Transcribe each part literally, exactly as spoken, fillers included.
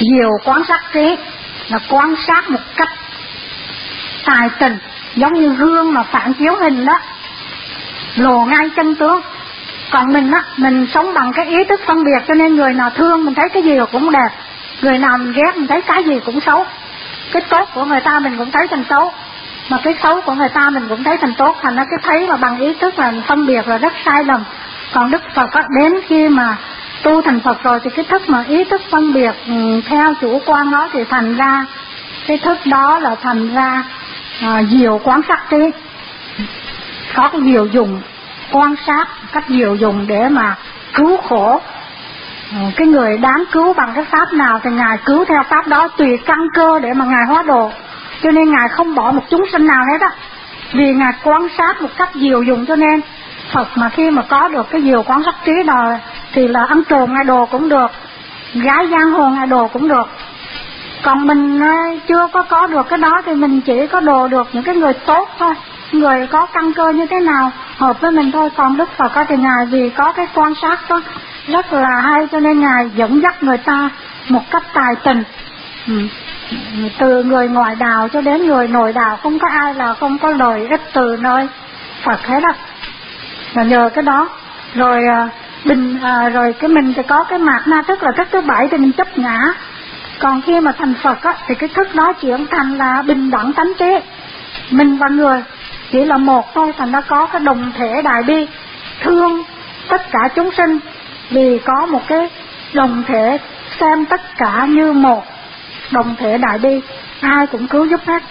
Diệu quán sát trí là quan sát một cách tài tình, giống như gương mà phản chiếu hình đó, lộ ngay chân tướng. Còn mình á, mình sống bằng cái ý thức phân biệt, cho nên người nào thương mình thấy cái gì cũng đẹp, người nào mình ghét mình thấy cái gì cũng xấu. Cái tốt của người ta mình cũng thấy thành xấu, mà cái xấu của người ta mình cũng thấy thành tốt. Thành ra cái thấy mà bằng ý thức là phân biệt là rất sai lầm. Còn Đức Phật á, đến khi mà tu thành Phật rồi thì cái thức mà ý thức phân biệt ừ, theo chủ quan đó thì thành ra cái thức đó là thành ra à, diệu quán sát trí, có cái diệu dùng quan sát cách diệu dùng để mà cứu khổ. Cái người đáng cứu bằng cái pháp nào thì Ngài cứu theo pháp đó, tùy căn cơ để mà Ngài hóa độ. Cho nên Ngài không bỏ một chúng sinh nào hết á, vì Ngài quan sát một cách diệu dùng. Cho nên Phật mà khi mà có được cái diệu quan sát trí đó thì là ăn trộm Ngài đồ cũng được, gái giang hồ Ngài đồ cũng được. Còn mình chưa có có được cái đó thì mình chỉ có đồ được những cái người tốt thôi, người có căn cơ như thế nào hợp với mình thôi. Còn Đức Phật thì Ngài vì có cái quan sát đó rất là hay, cho nên Ngài dẫn dắt người ta một cách tài tình. ừ. Từ người ngoại đạo cho đến người nội đạo, không có ai là không có lợi ích từ nơi Phật hết á. Và nhờ cái đó rồi bình à, rồi cái mình thì có cái mạt na thức là thức thứ bảy thì mình chấp ngã. Còn khi mà thành Phật á, thì cái thức đó chuyển thành là bình đẳng tánh trí, mình và người chỉ là một thôi. Thành ra có cái đồng thể đại bi, thương tất cả chúng sinh, vì có một cái đồng thể xem tất cả như một, đồng thể đại bi, ai cũng cứu giúp hết.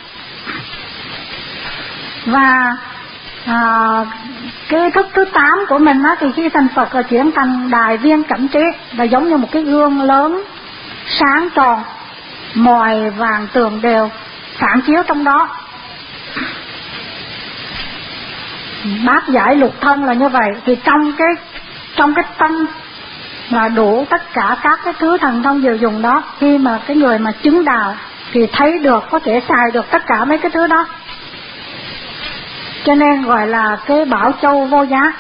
Và à, cái thức thứ tám của mình á, thì khi thành Phật là chuyển thành đại viên cảnh trí, là giống như một cái gương lớn sáng tròn, mọi vàng tường đều phản chiếu trong đó. Bát giải lục thân là như vậy. Thì trong cái trong cái tâm là đủ tất cả các cái thứ thần thông diệu dùng đó. Khi mà cái người mà chứng đạo thì thấy được, có thể xài được tất cả mấy cái thứ đó, cho nên gọi là cái bảo châu vô giá.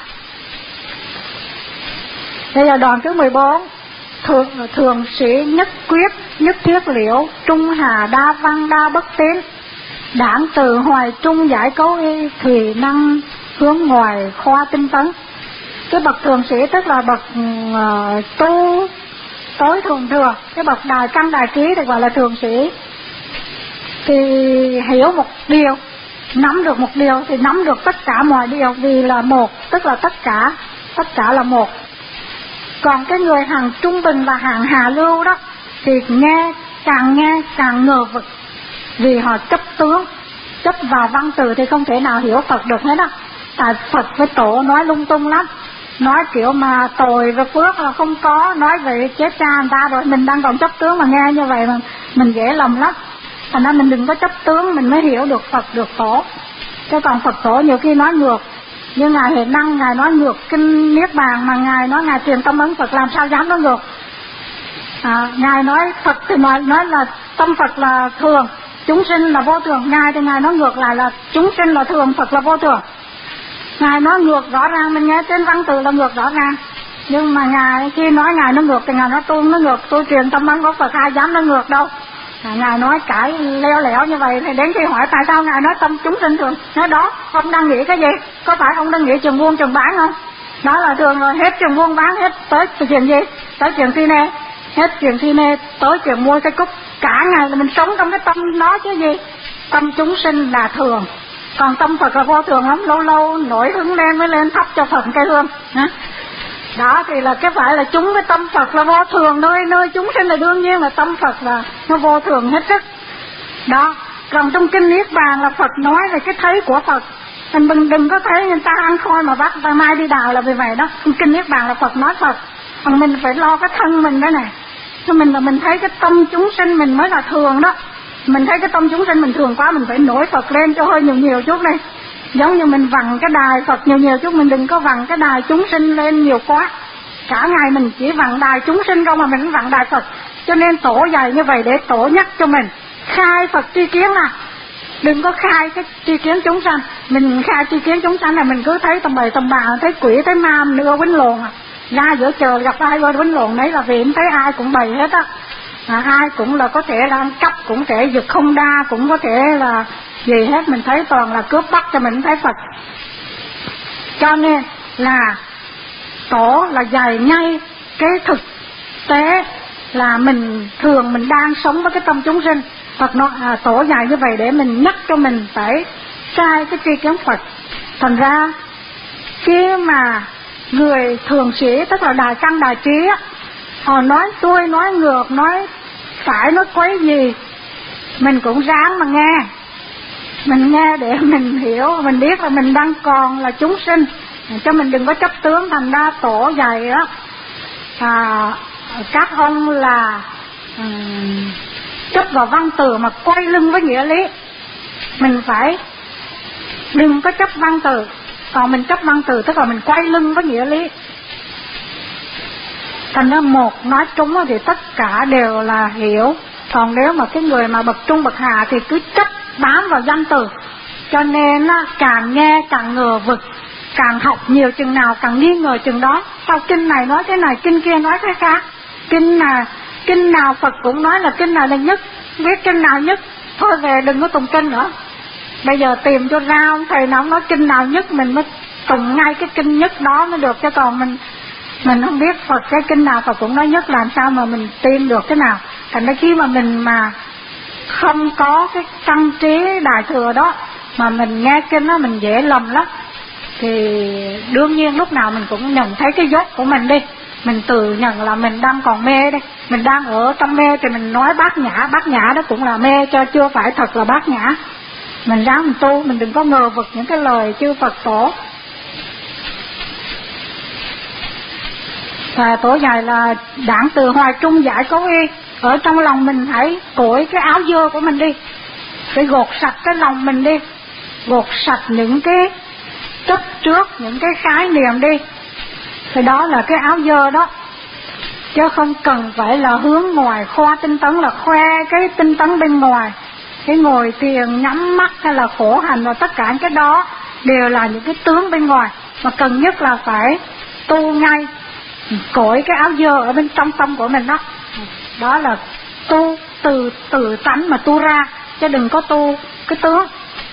Bây giờ đoạn thứ mười bốn. Thường, thường sĩ nhất quyết nhất thiết liễu, trung hà đa văn đa bất tín, đảng từ hoài trung giải cấu y, thủy năng hướng ngoài khoa tinh tấn. Cái bậc thường sĩ tức là bậc uh, tu tối thường thừa. Cái bậc đài căn đài ký thì gọi là thường sĩ. Thì hiểu một điều, nắm được một điều thì nắm được tất cả mọi điều, vì là một, tức là tất cả, tất cả là một. Còn cái người hàng trung bình và hàng hạ lưu đó thì nghe, càng nghe càng ngờ vực, vì họ chấp tướng, chấp vào văn từ thì không thể nào hiểu Phật được hết đó. Tại Phật với Tổ nói lung tung lắm, nói kiểu mà tội và phước là không có, nói về chết cha người ta rồi, mình đang còn chấp tướng mà nghe như vậy mà mình dễ lầm lắm. Thành ra mình đừng có chấp tướng, mình mới hiểu được Phật được Tổ. Chứ còn Phật Tổ nhiều khi nói ngược, như Ngài Hệ Năng, Ngài nói ngược kinh Niết Bàn, mà Ngài nói Ngài truyền tâm ấn Phật, làm sao dám nói ngược. à, Ngài nói Phật thì nói, nói là tâm Phật là thường, chúng sinh là vô thường. Ngài thì Ngài nói ngược lại là chúng sinh là thường, Phật là vô thường. Ngài nói ngược rõ ràng, mình nghe trên văn từ là ngược rõ ràng. Nhưng mà Ngài khi nói Ngài nói ngược thì Ngài nói tôi nói ngược, tôi truyền tâm ấn của Phật, ai dám nói ngược đâu. à, Ngài nói cãi leo lẻo như vậy, thì đến khi hỏi tại sao Ngài nói tâm chúng sinh thường, nói đó ông đang nghĩ cái gì, có phải ông đang nghĩ trường buôn trường bán không? Đó là thường rồi, hết trường buôn bán, hết tới chuyện gì, tới chuyện si mê, hết chuyện si mê tới chuyện mua cái cúc, cả ngày là mình sống trong cái tâm đó chứ gì. Tâm chúng sinh là thường, còn tâm Phật là vô thường lắm, lâu lâu nổi hứng lên mới lên thắp cho Phật cây hương. Đó thì là cái phải là chúng cái tâm Phật là vô thường thôi, nơi chúng sinh là đương nhiên là tâm Phật là nó vô thường hết sức. Đó, còn trong kinh Niết Bàn là Phật nói về cái thấy của Phật. Mình đừng, đừng có thấy người ta ăn khôi mà bắt ta mai đi đào là vì vậy đó. Trong kinh Niết Bàn là Phật nói Phật, còn mình phải lo cái thân mình đó này. Cho mình là mình thấy cái tâm chúng sinh mình mới là thường đó. Mình thấy cái tâm chúng sinh mình thường quá, mình phải nổi Phật lên cho hơi nhiều nhiều chút này. Giống như mình vặn cái đài Phật nhiều nhiều chút, mình đừng có vặn cái đài chúng sinh lên nhiều quá. Cả ngày mình chỉ vặn đài chúng sinh không mà mình vặn đài Phật. Cho nên Tổ dạy như vậy để Tổ nhắc cho mình khai Phật tri kiến à. Đừng có khai cái tri kiến chúng sanh. Mình khai tri kiến chúng sanh là mình cứ thấy tầm bầy tầm bà, thấy quỷ thấy ma nữa quýnh lộn à. Ra giữa trời gặp ai quýnh lộn đấy là vì em thấy ai cũng bầy hết á. à, ai cũng là có thể là ăn cắp, cũng thể giật không đa, cũng có thể là gì hết, mình thấy toàn là cướp bắt cho mình thấy Phật. Cho nên là tổ là dạy ngay cái thực tế là mình thường mình đang sống với cái tâm chúng sinh. Phật nói à, tổ dạy như vậy để mình nhắc cho mình phải sai cái tri kiến Phật. Thành ra khi mà người thường sĩ, tức là đại căn đại trí á, họ nói xuôi, nói ngược, nói phải, nói quấy gì, mình cũng ráng mà nghe. Mình nghe để mình hiểu, mình biết là mình đang còn là chúng sinh, cho mình đừng có chấp tướng. Thành ra tổ dạy á, à, các ông là um, chấp vào văn từ mà quay lưng với nghĩa lý. Mình phải đừng có chấp văn từ, còn mình chấp văn từ tức là mình quay lưng với nghĩa lý. Thành ra một nói trúng thì tất cả đều là hiểu. Còn nếu mà cái người mà bậc trung bậc hạ thì cứ chấp bám vào danh từ, cho nên càng nghe càng ngờ vực, càng học nhiều chừng nào càng nghi ngờ chừng đó. Sao kinh này nói thế này, kinh kia nói thế khác, kinh nào kinh nào Phật cũng nói là kinh nào là nhất, biết kinh nào nhất, thôi về đừng có tùng kinh nữa. Bây giờ tìm cho ra ông thầy nào nói kinh nào nhất, mình mới tùng ngay cái kinh nhất đó mới được. Chứ còn mình mình không biết Phật cái kinh nào Phật cũng nói nhất, làm sao mà mình tin được cái nào. Thành ra khi mà mình mà không có cái căn trí đại thừa đó, mà mình nghe kinh đó mình dễ lầm lắm, thì đương nhiên lúc nào mình cũng nhận thấy cái dốt của mình đi. Mình tự nhận là mình đang còn mê đây, mình đang ở trong mê thì mình nói bát nhã, bát nhã đó cũng là mê, cho chưa phải thật là bát nhã. Mình ráng mình tu, mình đừng có ngờ vực những cái lời chư Phật tổ. Và tổ dạy là đảng từ hoài trung giải cấu y. Ở trong lòng mình hãy cởi cái áo dơ của mình đi, phải gột sạch cái lòng mình đi, gột sạch những cái chấp trước, những cái khái niệm đi. Thì đó là cái áo dơ đó, chứ không cần phải là hướng ngoài khoa tinh tấn, là khoe cái tinh tấn bên ngoài, cái ngồi thiền nhắm mắt hay là khổ hành, và tất cả cái đó đều là những cái tướng bên ngoài. Mà cần nhất là phải tu ngay, cởi cái áo dơ ở bên trong tâm của mình đó. Đó là tu từ từ tánh mà tu ra, chứ đừng có tu cái tướng.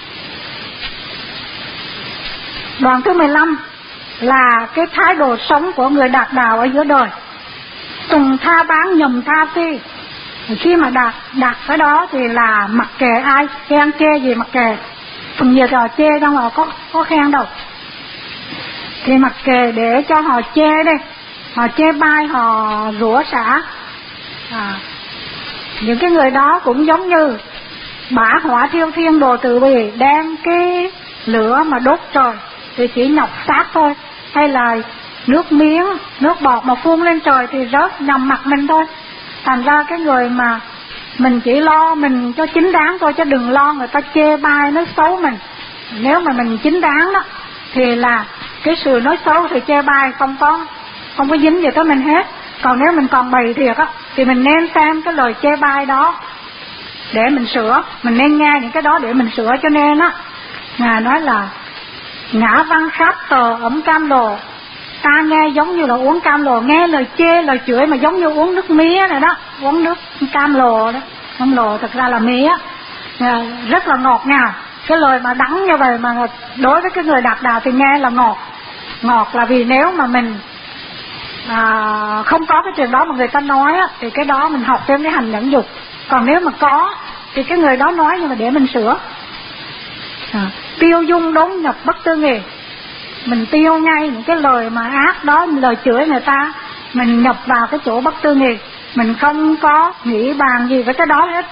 Đoạn thứ mười lăm là cái thái độ sống của người đạt đạo ở giữa đời. Tùng tha bán nhầm tha phi. Khi mà đạt đạt cái đó thì là mặc kệ ai khen chê gì mặc kệ. Phần nhiều họ chê đâu họ có có khen đâu, thì mặc kệ để cho họ chê đi, họ chê bai, họ rủa xả. À, những cái người đó cũng giống như bả hỏa thiêu thiên đồ từ bi, đem cái lửa mà đốt trời thì chỉ nhọc xác thôi, hay là nước miếng, nước bọt mà phun lên trời thì rớt nhằm mặt mình thôi. Thành ra cái người mà mình chỉ lo mình cho chính đáng thôi, chứ đừng lo người ta chê bai nói xấu mình. Nếu mà mình chính đáng đó thì là cái sự nói xấu thì chê bai không có không có dính gì tới mình hết. Còn nếu mình còn bày thiệt á thì mình nên xem cái lời chê bai đó để mình sửa, mình nên nghe những cái đó để mình sửa. Cho nên á, Ngài nói là ngã văn khát tờ ấm cam lồ, ta nghe giống như là uống cam lồ, nghe lời chê lời chửi mà giống như uống nước mía này đó, uống nước cam lồ đó. Cam lồ thật ra là mía, rất là ngọt ngào. Cái lời mà đắng như vậy mà đối với cái người đạt đạo thì nghe là ngọt. Ngọt là vì nếu mà mình à, không có cái chuyện đó mà người ta nói á, thì cái đó mình học thêm cái hành nhẫn dục. Còn nếu mà có thì cái người đó nói nhưng mà để mình sửa. à, Tiêu dung đốn nhập bất tư nghề, mình tiêu ngay những cái lời mà ác đó, lời chửi người ta, mình nhập vào cái chỗ bất tư nghề, mình không có nghĩ bàn gì với cái đó hết.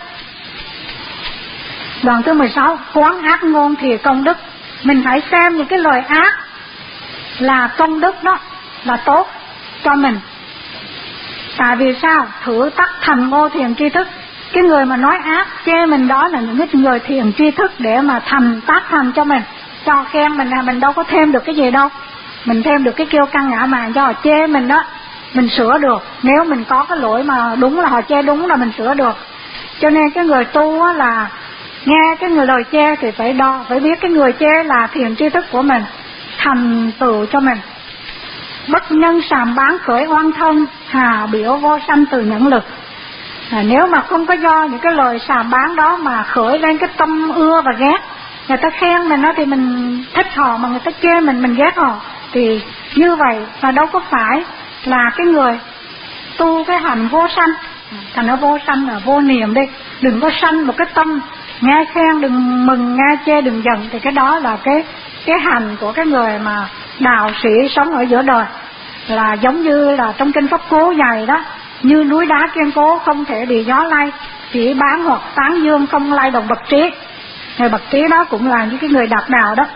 Đoạn thứ mười sáu, quán ác ngôn thì công đức. Mình phải xem những cái lời ác là công đức, đó là tốt cho mình. Tại vì sao? Thử tắc thành ngô thiền tri thức. Cái người mà nói ác chê mình đó là những người thiền tri thức để mà thành tác thành cho mình, cho khen mình là mình đâu có thêm được cái gì đâu. Mình thêm được cái kêu căng ngã mạn cho họ chê mình đó, mình sửa được. Nếu mình có cái lỗi mà đúng là họ chê đúng là mình sửa được. Cho nên cái người tu á là nghe cái người lời chê thì phải đo, phải biết cái người chê là thiền tri thức của mình, thành tựu cho mình. Bất nhân sàm bán khởi oan thân, hà biểu vô sanh từ nhẫn lực. À, nếu mà không có do những cái lời sàm bán đó mà khởi lên cái tâm ưa và ghét, người ta khen mình đó thì mình thích họ, mà người ta chê mình mình ghét họ, thì như vậy là đâu có phải là cái người tu cái hành vô sanh. Thành nó vô sanh là vô niệm đi, đừng có sanh một cái tâm nghe khen đừng mừng, nghe chê đừng giận, thì cái đó là cái cái hành của cái người mà đạo sĩ sống ở giữa đời. Là giống như là trong kinh Pháp Cú dạy đó, như núi đá kiên cố không thể bị gió lay, chỉ bán hoặc tán dương không lay động bậc trí. Người bậc trí đó cũng là những cái người đạt đạo đó.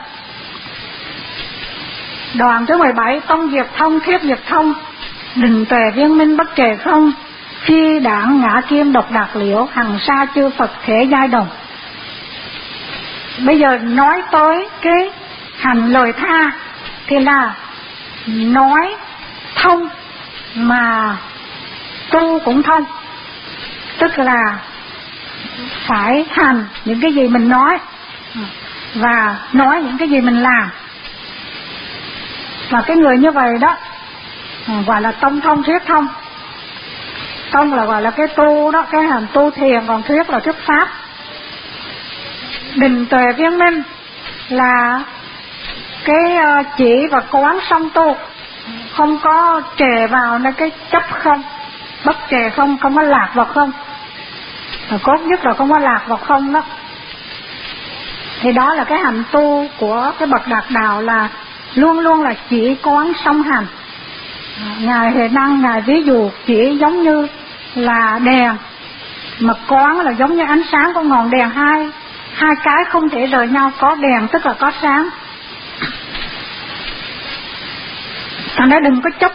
Đoạn thứ mười bảy, tông diệt thông thuyết diệt thông, đình tuệ viên minh bất trề không, phi đảng ngã kim độc đạt liễu, hằng sa chư Phật thể giai đồng. Bây giờ nói tới cái hành lời tha thì là nói thông mà tu cũng thông, tức là phải hành những cái gì mình nói và nói những cái gì mình làm. Và cái người như vậy đó gọi là tông thông thuyết thông. Tông là gọi là cái tu đó, cái hành tu thiền, còn thuyết là thuyết pháp. Định tuệ viên minh là cái chỉ và quán song tu, không có trề vào nơi cái chấp không, bất trề không, không có lạc vào không. Và cốt nhất là không có lạc vào không đó. Thì đó là cái hành tu của cái bậc đạt đạo, là luôn luôn là chỉ quán song hành. Ngài Huệ Năng Ngài ví dụ chỉ giống như là đèn, mà quán là giống như ánh sáng của ngọn đèn, hai hai cái không thể rời nhau, có đèn tức là có sáng. Thành ra đừng có chấp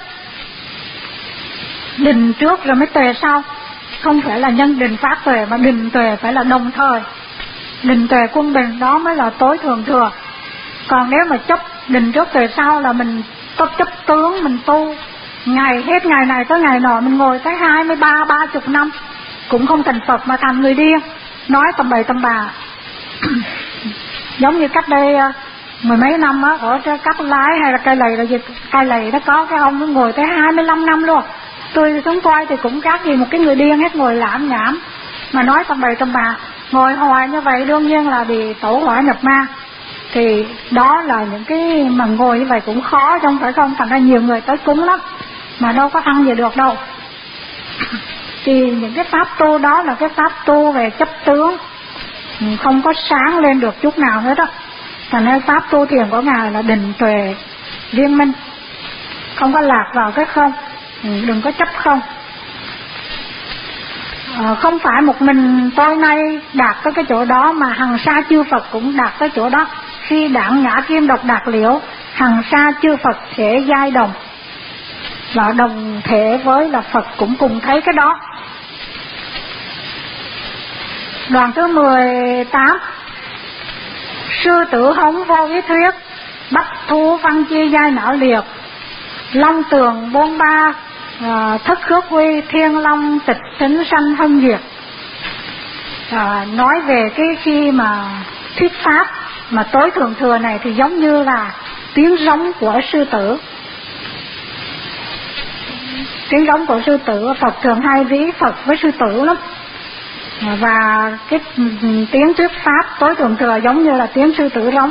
định trước rồi mới tuệ sau, không phải là nhân định phát tuệ, mà định tuệ phải là đồng thời. Định tuệ quân bình đó mới là tối thường thừa. Còn nếu mà chấp định trước tuệ sau là mình chấp chấp tướng, mình tu ngày hết ngày này tới ngày nọ, mình ngồi tới hai mươi ba ba chục năm cũng không thành Phật mà thành người điên, nói tầm bậy tầm bạ. Giống như cách đây mười mấy năm á, ở Cát Lái hay là Cây Lầy rồi, Cây Lầy đó có cái ông nó ngồi tới hai mươi lăm năm luôn. Tôi xuống coi thì cũng khác gì một cái người điên hết, ngồi lãm nhảm mà nói tầm bậy tầm bạ, ngồi hoài như vậy đương nhiên là bị tẩu hỏa nhập ma. Thì đó là những cái mà ngồi như vậy cũng khó, không phải không, thành ra nhiều người tới cúng lắm mà đâu có ăn gì được đâu. Thì những cái pháp tu đó là cái pháp tu về chấp tướng, không có sáng lên được chút nào hết á. Thành ra pháp tu thiền của Ngài là định tuệ viên minh, không có lạc vào cái không, đừng có chấp không. À, không phải một mình tôi nay đạt tới cái chỗ đó, mà hằng sa chư Phật cũng đạt tới chỗ đó. Khi đảng ngã kim độc đạt liễu, hằng sa chư Phật thể giai đồng, là đồng thể với là Phật cũng cùng thấy cái đó. Đoạn thứ mười tám, sư tử hống vô ý thuyết, bắt thú văn chi giai não liệt, long tường bốn ba à, thất khước huy, thiên long tịch tính sanh hân diệt. À, nói về cái khi mà thuyết pháp mà tối thường thừa này thì giống như là tiếng giống của sư tử. Tiếng giống của sư tử, Phật thường hay ví Phật với sư tử lắm. Và cái tiếng thuyết pháp tối thường thừa giống như là tiếng sư tử giống.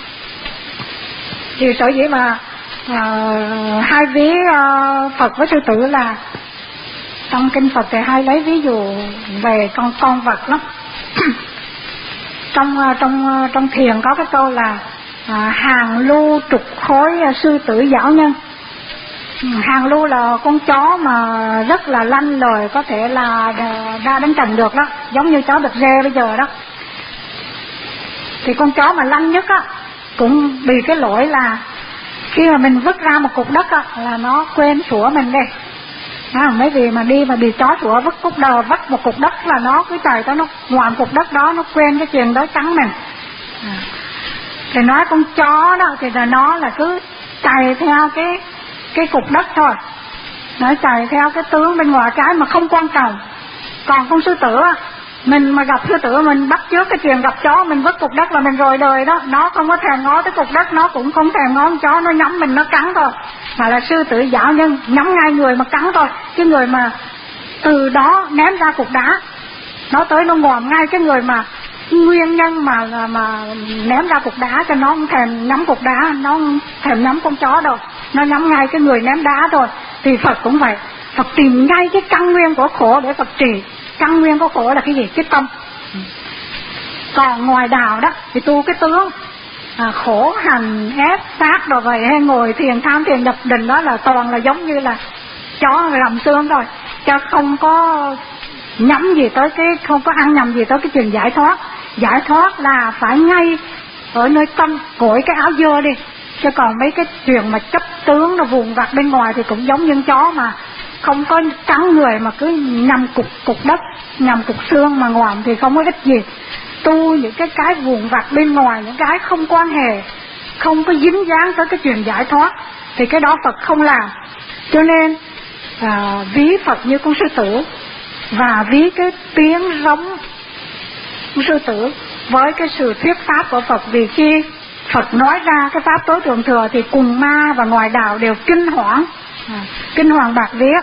Thì sở dĩ mà uh, hai ví uh, Phật với sư tử là trong kinh Phật thì hay lấy ví dụ về con con vật lắm. trong uh, trong uh, trong thiền có cái câu là uh, hàng lưu trục khối uh, sư tử giảo nhân. Hàng lưu là con chó mà rất là lanh lời, có thể là ra đánh trận được đó, giống như chó đực rê bây giờ đó. Thì con chó mà lanh nhất á cũng bị cái lỗi là khi mà mình vứt ra một cục đất á là nó quên sủa mình đi. À, mấy vì mà đi mà bị chó sủa vứt cục đầu vứt một cục đất là nó cứ chạy tới nó ngoạm cục đất đó, nó quên cái chuyện đó cắn mình. À. Thì nói con chó đó thì là nó là cứ chạy theo cái cái cục đất thôi, nó chạy theo cái tướng bên ngoài cái mà không quan trọng. Còn con sư tử á, mình mà gặp sư tử mình bắt trước cái chuyện gặp chó mình vứt cục đất là mình rồi đời đó. Nó không có thèm ngó tới cục đất, nó cũng không thèm ngó con chó, nó nhắm mình nó cắn thôi. Mà là sư tử giảo nhân, nhắm ngay người mà cắn thôi. Cái người mà từ đó ném ra cục đá. Nó tới nó ngòm ngay cái người mà nguyên nhân mà mà ném ra cục đá, cho nó không thèm nắm cục đá, nó không thèm nắm con chó đâu, nó nắm ngay cái người ném đá thôi. Thì Phật cũng vậy, Phật tìm ngay cái căn nguyên của khổ để Phật trị. Căn nguyên của khổ là cái gì? Cái tâm. Còn ngoài đạo đó thì tu cái tướng à, khổ hành ép sát rồi vậy, hay ngồi thiền tham thiền nhập định, đó là toàn là giống như là chó làm xương rồi, cho không có nhắm gì tới cái, không có ăn nhầm gì tới cái chuyện giải thoát. Giải thoát là phải ngay ở nơi tâm, cởi cái áo dơ đi. Chứ còn mấy cái chuyện mà chấp tướng nó vùng vặt bên ngoài thì cũng giống như chó mà không có cắn người mà cứ nằm cục cục đất, nằm cục xương mà ngoạm thì không có ích gì. Tu những cái cái vùng vặt bên ngoài, những cái không quan hệ, không có dính dáng tới cái chuyện giải thoát thì cái đó Phật không làm. Cho nên à, ví Phật như con sư tử, và ví cái tiếng rống con sư tử với cái sự thuyết pháp của Phật. Vì khi Phật nói ra cái pháp tối thượng thừa thì cùng ma và ngoài đạo đều kinh hoảng, à, kinh hoàng bạc vía.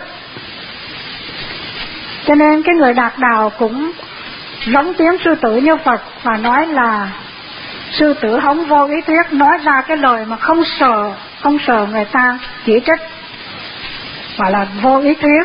Cho nên cái người đạt đạo cũng giống tiếng sư tử như Phật, và nói là sư tử hống vô ý thuyết, nói ra cái lời mà không sợ, không sợ người ta chỉ trích, gọi là vô ý thuyết.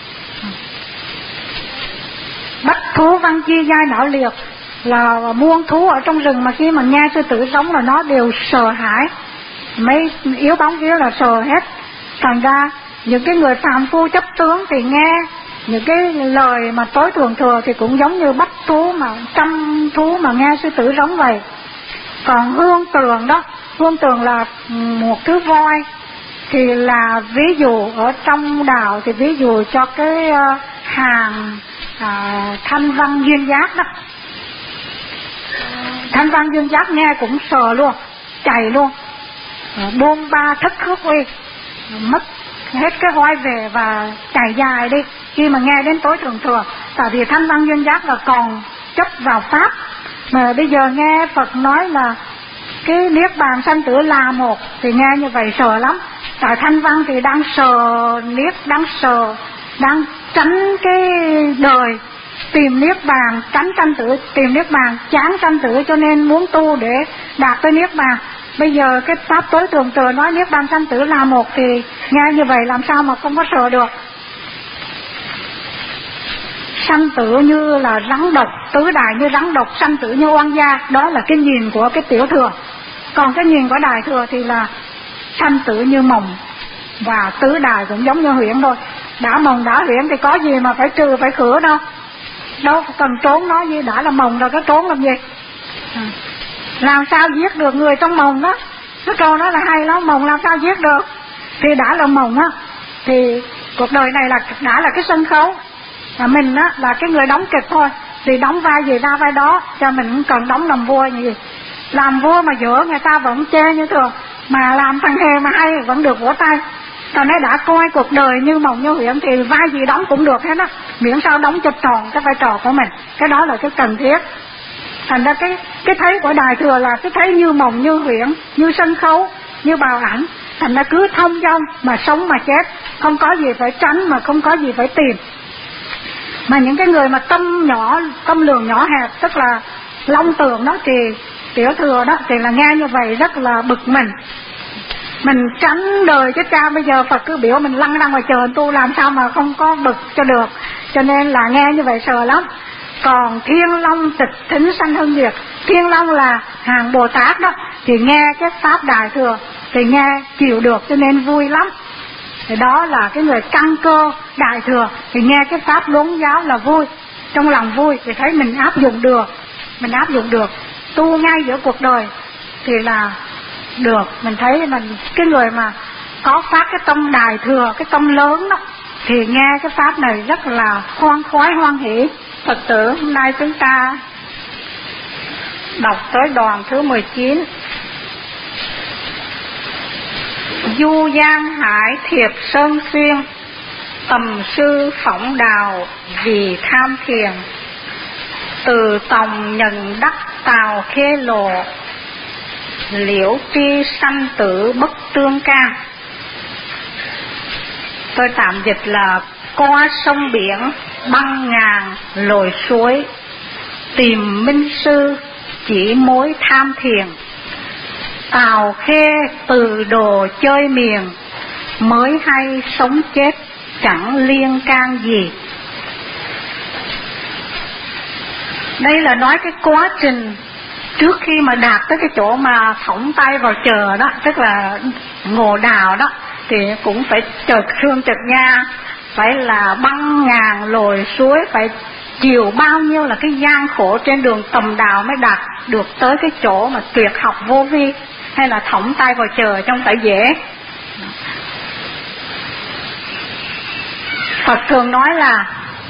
Bắt thú văn chi giai não liệt, là muôn thú ở trong rừng mà khi mà nghe sư tử giống là nó đều sợ hãi, mấy yếu bóng vía là sợ hết. Thành ra những cái người phàm phu chấp tướng thì nghe những cái lời mà tối thượng thừa thì cũng giống như bắt thú mà trăm thú mà nghe sư tử giống vậy. Còn hương tường đó, hương tường là một thứ voi, thì là ví dụ ở trong đạo thì ví dụ cho cái uh, hàng à, thanh văn duyên giác đó. Thanh văn duyên giác nghe cũng sờ luôn, chạy luôn, buông ba thất khước uy, mất hết cái hoai về và chạy dài đi khi mà nghe đến tối thượng thừa. Tại vì thanh văn duyên giác là còn chấp vào pháp, mà bây giờ nghe Phật nói là cái niết bàn sanh tử là một thì nghe như vậy sợ lắm. Tại thanh văn thì đang sờ niết, đang sờ, đang tránh cái đời, tìm niết bàn, tránh sanh tử, tìm niết bàn, chán sanh tử, cho nên muốn tu để đạt tới niết bàn. Bây giờ cái pháp tối thượng thừa nói niết bàn sanh tử là một thì nghe như vậy làm sao mà không có sợ được. Sanh tử như là rắn độc, tứ đại như rắn độc, sanh tử như oan gia, đó là cái nhìn của cái tiểu thừa. Còn cái nhìn của đại thừa thì là sanh tử như mộng, và tứ đại cũng giống như huyễn thôi. Đã mộng đã huyễn thì có gì mà phải trừ phải khử đâu, đâu cần trốn nó gì, đã là mộng rồi có trốn làm gì. À, làm sao giết được người trong mộng đó, cái câu đó là hay lắm, mộng làm sao giết được. Thì đã là mộng á, thì cuộc đời này là đã là cái sân khấu, và mình á là cái người đóng kịch thôi, thì đóng vai gì ra vai đó, cho mình không cần đóng làm vua như gì. Làm vua mà dở người ta vẫn chê như thường, mà làm thằng hề mà hay vẫn được vỗ tay. Còn nếu đã coi cuộc đời như mộng như huyễn thì vai gì đóng cũng được hết á, miễn sao đóng cho tròn cái vai trò của mình, cái đó là cái cần thiết. Thành ra cái cái thấy của đại thừa là cái thấy như mộng như huyễn, như sân khấu, như bào ảnh. Thành ra cứ thông dong mà sống mà chết, không có gì phải tránh mà không có gì phải tìm. Mà những cái người mà tâm nhỏ, tâm lượng nhỏ hẹp, tức là long tưởng đó, thì tiểu thừa đó thì là nghe như vậy rất là bực mình. Mình tránh đời chứ cha, bây giờ Phật cứ biểu mình lăn ra ngoài trời tu làm sao mà không có bực cho được. Cho nên là nghe như vậy sợ lắm. Còn thiên long tịch thính sanh hưng diệt, thiên long là hàng Bồ Tát đó, thì nghe cái pháp đại thừa thì nghe chịu được, cho nên vui lắm. Thì đó là cái người căn cơ đại thừa, thì nghe cái pháp đốn giáo là vui, trong lòng vui, thì thấy mình áp dụng được, mình áp dụng được, tu ngay giữa cuộc đời thì là được. Mình thấy mình cái người mà có phát cái tâm đại thừa, cái tâm lớn đó, thì nghe cái pháp này rất là khoan khoái hoan hỷ. Phật tử, hôm nay chúng ta đọc tới đoạn thứ mười chín. Du giang hải thiệp sơn xuyên, tầm sư phỏng đào vì tham thiền. Từ tòng nhận đắc tào khê lộ, liễu tri sanh tử bất tương can. Tôi tạm dịch là qua sông biển băng ngàn lội suối, tìm minh sư chỉ mối tham thiền. Tào Khê từ đồ chơi miền, mới hay sống chết chẳng liên can gì. Đây là nói cái quá trình trước khi mà đạt tới cái chỗ mà phỏng tay vào chờ đó, tức là ngộ đạo đó, thì cũng phải chợt thương chợt nha, phải là băng ngàn lồi suối, phải chịu bao nhiêu là cái gian khổ trên đường tầm đạo mới đạt được tới cái chỗ mà tuyệt học vô vi, hay là thõng tay vào chờ trong phải dễ. Phật thường nói là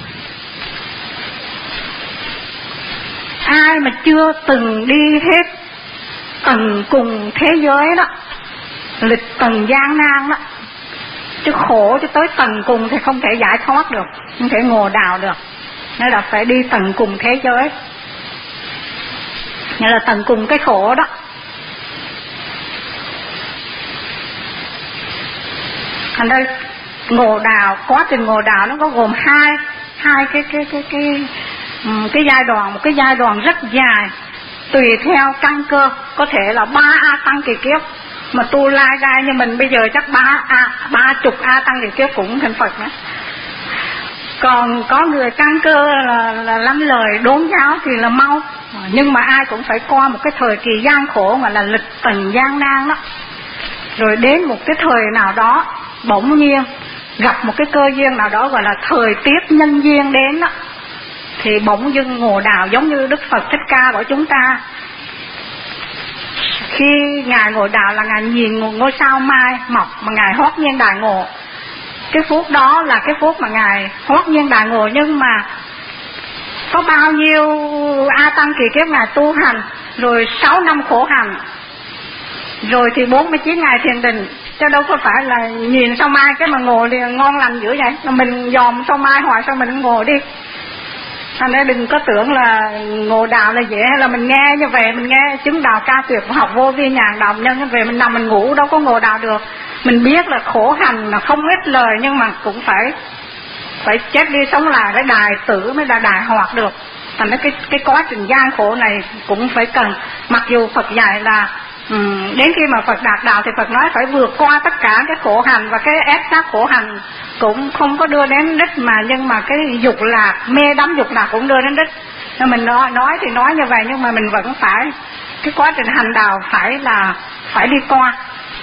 ai mà chưa từng đi hết tầng cùng thế giới đó, lịch tầng gian nan đó, chứ khổ cho tới tầng cùng thì không thể giải thoát được, không thể ngộ đạo được. Nên là phải đi tầng cùng thế giới, nghĩa là tầng cùng cái khổ đó. Thành đây ngộ đạo, quá trình ngộ đạo nó có gồm hai hai cái cái cái cái cái giai đoạn, một cái giai đoạn rất dài, tùy theo căn cơ, có thể là ba a tăng kỳ kiếp, mà tu lai gai như mình bây giờ chắc ba a ba chục a tăng kỳ kiếp cũng thành Phật nữa. Còn có người căn cơ là, là lắm lời đốn giáo thì là mau, nhưng mà ai cũng phải qua một cái thời kỳ gian khổ mà là lịch tầng gian nan đó. Rồi đến một cái thời nào đó bỗng nhiên gặp một cái cơ duyên nào đó, gọi là thời tiết nhân duyên đến đó, thì bỗng dưng ngộ đạo, giống như Đức Phật Thích Ca của chúng ta. Khi Ngài ngộ đạo là Ngài nhìn ngôi sao mai mọc mà Ngài hót nhiên đại ngộ. Cái phút đó là cái phút mà Ngài hót nhiên đại ngộ, nhưng mà có bao nhiêu A Tăng kỳ kiếp Ngài tu hành, rồi sáu năm khổ hành, rồi thì bốn mươi chín ngày thiền định, chứ đâu có phải là nhìn sao mai cái mà ngộ liền ngon lành dữ vậy. Mình dòm sao mai hoài sao mình ngộ đi. Thành ra đừng có tưởng là ngộ đạo là dễ, hay là mình nghe như vậy, mình nghe chứng đạo ca tuyệt học vô vi nhàn đạo nhân về mình nằm mình ngủ đâu có ngộ đạo được. Mình biết là khổ hành là không ít lời, nhưng mà cũng phải phải chết đi sống lại để đài tử mới là đài hoạt được. Thành ra cái cái quá trình gian khổ này cũng phải cần. Mặc dù Phật dạy là um, đến khi mà Phật đạt đạo thì Phật nói phải vượt qua tất cả cái khổ hành, và cái ép sát khổ hành cũng không có đưa đến đích, mà nhưng mà cái dục lạc, mê đắm dục lạc cũng đưa đến đích. Nên mình nói, nói thì nói như vậy, nhưng mà mình vẫn phải cái quá trình hành đạo phải là phải đi qua.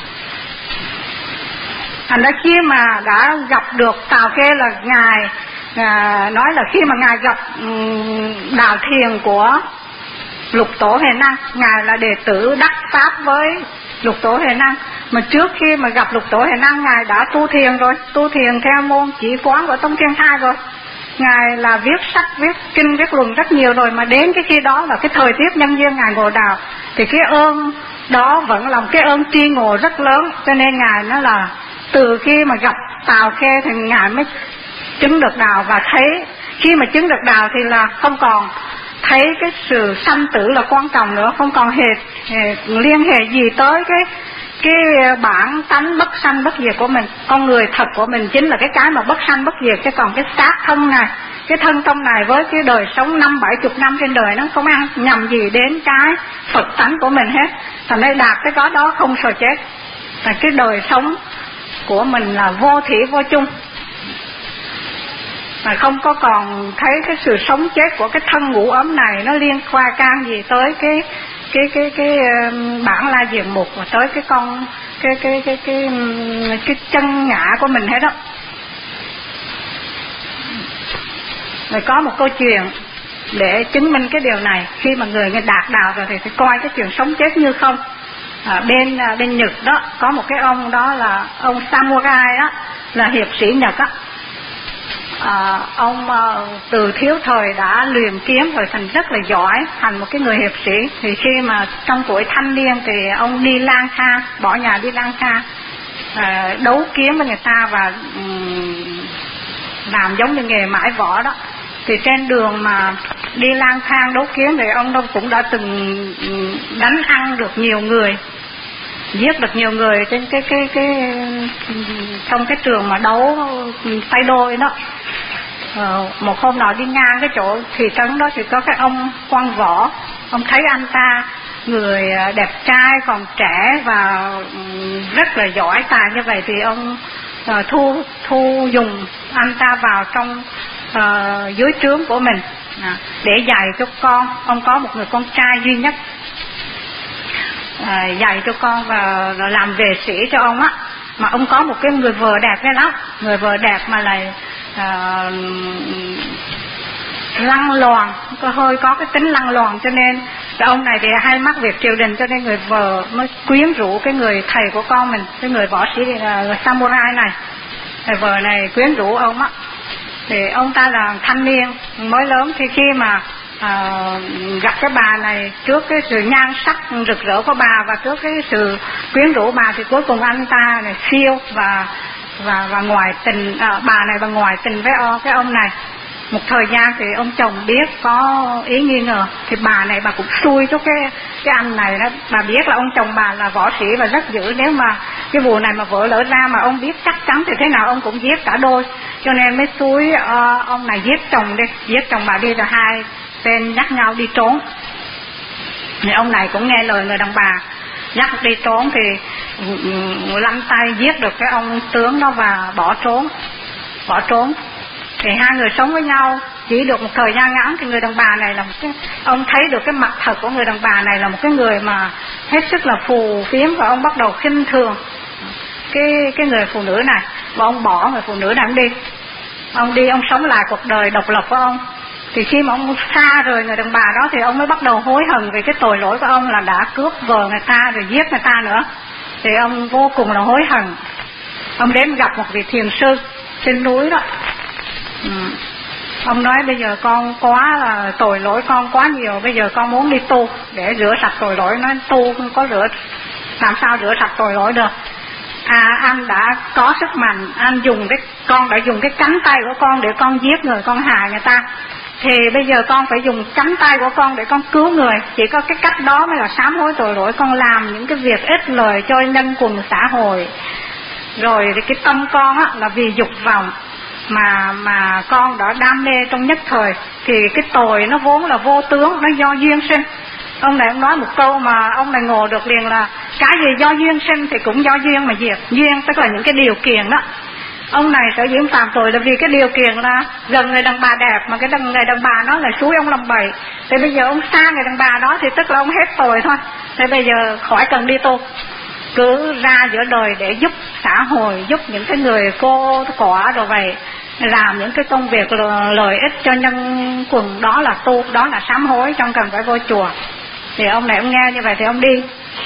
Thành ra khi mà đã gặp được Tào Khê là Ngài à, nói là khi mà Ngài gặp um, đạo thiền của Lục Tổ Huệ Năng, Ngài là đệ tử đắc pháp với Lục Tổ Huệ Năng. Mà trước khi mà gặp Lục Tổ Huệ Năng, Ngài đã tu thiền rồi, tu thiền theo môn chỉ quán của Tông Thiên Thai rồi. Ngài là viết sách, viết kinh, viết luận rất nhiều rồi, mà đến cái khi đó là cái thời tiết nhân duyên Ngài ngộ đạo, thì cái ơn đó vẫn là một cái ơn tri ngộ rất lớn. Cho nên Ngài nói là từ khi mà gặp Tào Khê thì Ngài mới chứng được đạo, và thấy khi mà chứng được đạo thì là không còn thấy cái sự sanh tử là quan trọng nữa, không còn hề, hề liên hệ gì tới cái cái bản tánh bất sanh bất diệt của mình. Con người thật của mình chính là cái cái mà bất sanh bất diệt, chứ còn cái xác thân này, cái thân tâm này với cái đời sống năm bảy chục năm trên đời nó không ăn nhầm gì đến cái Phật tánh của mình hết. Thành đây đạt cái có đó không sợ chết. Và cái đời sống của mình là vô thủy vô chung, mà không có còn thấy cái sự sống chết của cái thân ngũ ấm này nó liên quan can gì tới cái cái cái cái, cái bản la diện mục, và tới cái con cái cái cái cái cái, cái chân ngã của mình hết đó. Rồi có một câu chuyện để chứng minh cái điều này. Khi mà người nghe đạt đạo rồi thì phải coi cái chuyện sống chết như không. À, bên bên Nhật đó có một cái ông đó là ông Samurai đó, là hiệp sĩ Nhật á. À, ông à, từ thiếu thời đã luyện kiếm rồi thành rất là giỏi, thành một cái người hiệp sĩ. Thì khi mà trong tuổi thanh niên thì ông đi lang thang, bỏ nhà đi lang thang, à, đấu kiếm với người ta và um, làm giống như nghề mãi võ đó. Thì trên đường mà đi lang thang đấu kiếm thì ông đâu cũng đã từng đánh ăn được nhiều người, giết được nhiều người trên cái cái cái trong cái trường mà đấu tay đôi đó. một hôm nọ đi ngang cái chỗ thị trấn đó thì có cái ông quan võ, ông thấy anh ta người đẹp trai còn trẻ và rất là giỏi tài như vậy thì ông uh, thu thu dùng anh ta vào trong uh, dưới trướng của mình à, để dạy cho con. Ông có một người con trai duy nhất, à, dạy cho con và làm vệ sĩ cho ông á. Mà ông có một cái người vợ đẹp đấy lắm, người vợ đẹp mà lại uh, lăng loàn, có hơi có cái tính lăng loàn, cho nên cái ông này thì hay mắc việc triều đình, cho nên người vợ mới quyến rũ cái người thầy của con mình, cái người võ sĩ uh, samurai này. Người vợ này quyến rũ ông á, thì ông ta là thanh niên mới lớn, thì khi mà uh, gặp cái bà này, trước cái sự nhan sắc rực rỡ của bà và trước cái sự quyến rũ bà, thì cuối cùng anh ta này siêu và và và ngoại tình, uh, bà này và ngoại tình với o, cái ông này. Một thời gian thì ông chồng biết có ý nghi ngờ, thì bà này bà cũng xui cho cái cái anh này đó. Bà biết là ông chồng bà là võ sĩ và rất dữ, nếu mà cái vụ này mà vỡ lỡ ra mà ông biết chắc chắn thì thế nào ông cũng giết cả đôi, cho nên mới xui uh, ông này giết chồng đi, giết chồng bà đi, rồi hai bên dắt nhau đi trốn. Thì ông này cũng nghe lời người đàn bà dắt đi trốn, thì lăn tay giết được cái ông tướng đó và bỏ trốn, bỏ trốn. Thì hai người sống với nhau chỉ được một thời gian ngắn, thì người đàn bà này là một cái, ông thấy được cái mặt thật của người đàn bà này là một cái người mà hết sức là phù phiếm, và ông bắt đầu khinh thường cái cái người phụ nữ này, và ông bỏ người phụ nữ này ông đi. Ông đi, ông sống lại cuộc đời độc lập của ông. Thì khi mà ông xa rời người đàn bà đó thì ông mới bắt đầu hối hận về cái tội lỗi của ông là đã cướp vợ người ta rồi giết người ta nữa. Thì ông vô cùng là hối hận. Ông đến gặp một vị thiền sư trên núi đó. Ừ. Ông nói bây giờ con quá là tội lỗi con quá nhiều, bây giờ con muốn đi tu để rửa sạch tội lỗi. Nói tu không có rửa, làm sao rửa sạch tội lỗi được. À, anh đã có sức mạnh, anh dùng cái, con đã dùng cái cánh tay của con để con giết người, con hại người ta, thì bây giờ con phải dùng cánh tay của con để con cứu người. Chỉ có cái cách đó mới là sám hối tội lỗi. Con làm những cái việc ích lợi cho nhân quần xã hội, rồi thì cái tâm con á là vì dục vọng mà mà con đã đam mê trong nhất thời, thì cái tội nó vốn là vô tướng, nó do duyên sinh. Ông này ông nói một câu mà ông này ngộ được liền là cái gì do duyên sinh thì cũng do duyên mà diệt. Duyên tức là những cái điều kiện đó. Ông này sở dĩ phạm tội là vì cái điều kiện là gần người đàn bà đẹp, mà cái đàn, người đàn bà nó là xúi ông làm bậy. Thì bây giờ ông xa người đàn bà đó thì tức là ông hết tội thôi. Thì bây giờ khỏi cần đi tu, cứ ra giữa đời để giúp xã hội, giúp những cái người cô quả rồi vậy, làm những cái công việc lợi ích cho nhân quần, đó là tu, đó là sám hối, không cần phải vô chùa. Thì ông này ông nghe như vậy thì ông đi,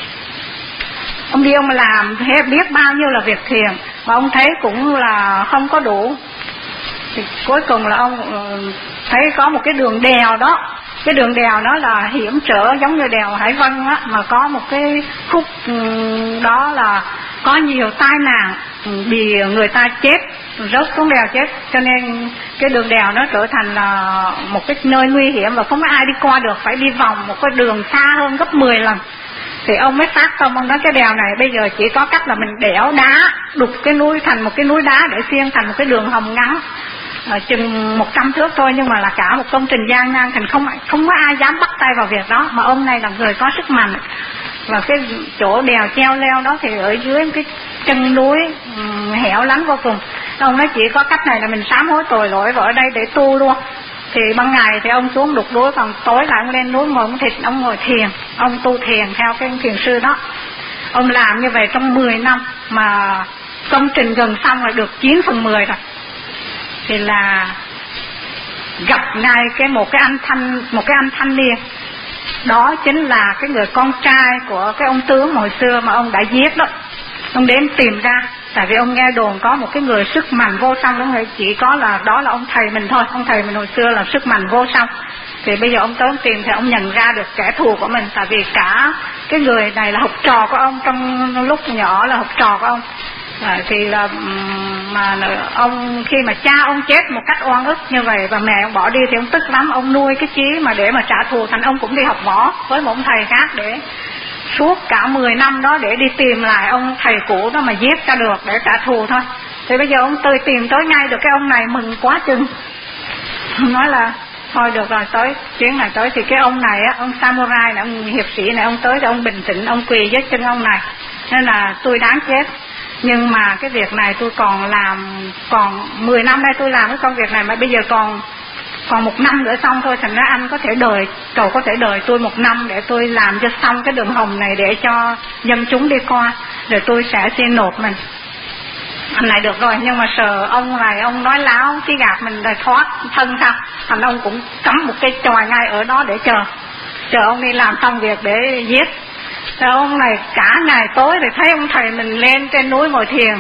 ông đi ông làm biết bao nhiêu là việc thiền, mà ông thấy cũng là không có đủ. Thì cuối cùng là ông thấy có một cái đường đèo đó, cái đường đèo nó là hiểm trở giống như đèo Hải Vân á, mà có một cái khúc đó là có nhiều tai nạn, vì người ta chết, rớt xuống đèo chết, cho nên cái đường đèo nó trở thành là một cái nơi nguy hiểm và không có ai đi qua được, phải đi vòng một cái đường xa hơn gấp mười lần. Thì ông mới phát tâm, ông nói cái đèo này bây giờ chỉ có cách là mình đẽo đá, đục cái núi thành một cái núi đá để xiên thành một cái đường hầm ngắn, à, chừng một trăm thước thôi, nhưng mà là cả một công trình gian nan, thành không không có ai dám bắt tay vào việc đó. Mà ông này là người có sức mạnh, và cái chỗ đèo treo leo đó thì ở dưới cái chân núi um, hẻo lánh vô cùng. Ông nói chỉ có cách này là mình sám hối tội lỗi và ở đây để tu luôn. Thì ban ngày thì ông xuống đục núi, còn tối lại ông lên núi ngồi thịt, ông ngồi thiền, ông tu thiền theo cái thiền sư đó. Ông làm như vậy trong mười năm mà công trình gần xong rồi, được chín phần mười rồi. Thì là gặp ngay cái một cái anh thanh một cái anh thanh niên, đó chính là cái người con trai của cái ông tướng hồi xưa mà ông đã giết đó. Ông đến tìm ra, tại vì ông nghe đồn có một cái người sức mạnh vô song đó, người chỉ có là đó là ông thầy mình thôi. Ông thầy mình hồi xưa là sức mạnh vô song. Thì bây giờ ông tới tìm thì ông nhận ra được kẻ thù của mình, tại vì cả cái người này là học trò của ông, trong lúc nhỏ là học trò của ông. À, thì là mà ông khi mà cha ông chết một cách oan ức như vậy và mẹ ông bỏ đi thì ông tức lắm. Ông nuôi cái chí mà để mà trả thù, thành ông cũng đi học võ với một ông thầy khác, để suốt cả mười năm đó để đi tìm lại ông thầy cũ đó mà giết cho được để trả thù thôi. Thì bây giờ ông tới tìm tới ngay được cái ông này, mừng quá chừng. nói là thôi được rồi, tới chuyến này tới thì cái ông này á, ông samurai này, ông hiệp sĩ này, ông tới thì ông bình tĩnh, ông quỳ dưới chân ông này, nên là tôi đáng chết. Nhưng mà cái việc này tôi còn làm, còn mười năm nay tôi làm cái công việc này mà bây giờ còn còn một năm nữa xong thôi, thành ra anh có thể đợi, cầu có thể đợi tôi một năm để tôi làm cho xong cái đường hầm này để cho dân chúng đi qua, rồi tôi sẽ xin nộp mình. Anh này được rồi, nhưng mà sợ ông này ông nói láo chứ gạt mình rồi thoát thân sao, thành ông cũng cắm một cái chòi ngay ở đó để chờ chờ ông đi làm xong việc để giết. Rồi ông này cả ngày tối thì thấy ông thầy mình lên trên núi ngồi thiền,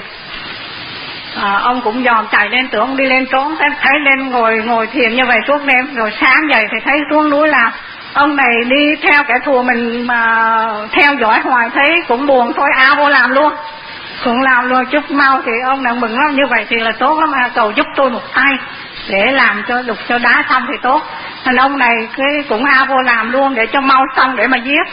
à, ông cũng dòm chạy lên, tưởng ông đi lên trốn, thấy, thấy lên ngồi ngồi thiền như vậy suốt đêm, rồi sáng dậy thì thấy xuống núi làm. Ông này đi theo kẻ thù mình mà theo dõi hoài thấy cũng buồn, thôi ao vô làm luôn, cũng làm luôn chút mau. Thì ông này mừng lắm, như vậy thì là tốt lắm, mà cầu giúp tôi một tay để làm cho đục cho đá xong thì tốt. Thành ông này cái cũng ao vô làm luôn để cho mau xong để mà giết.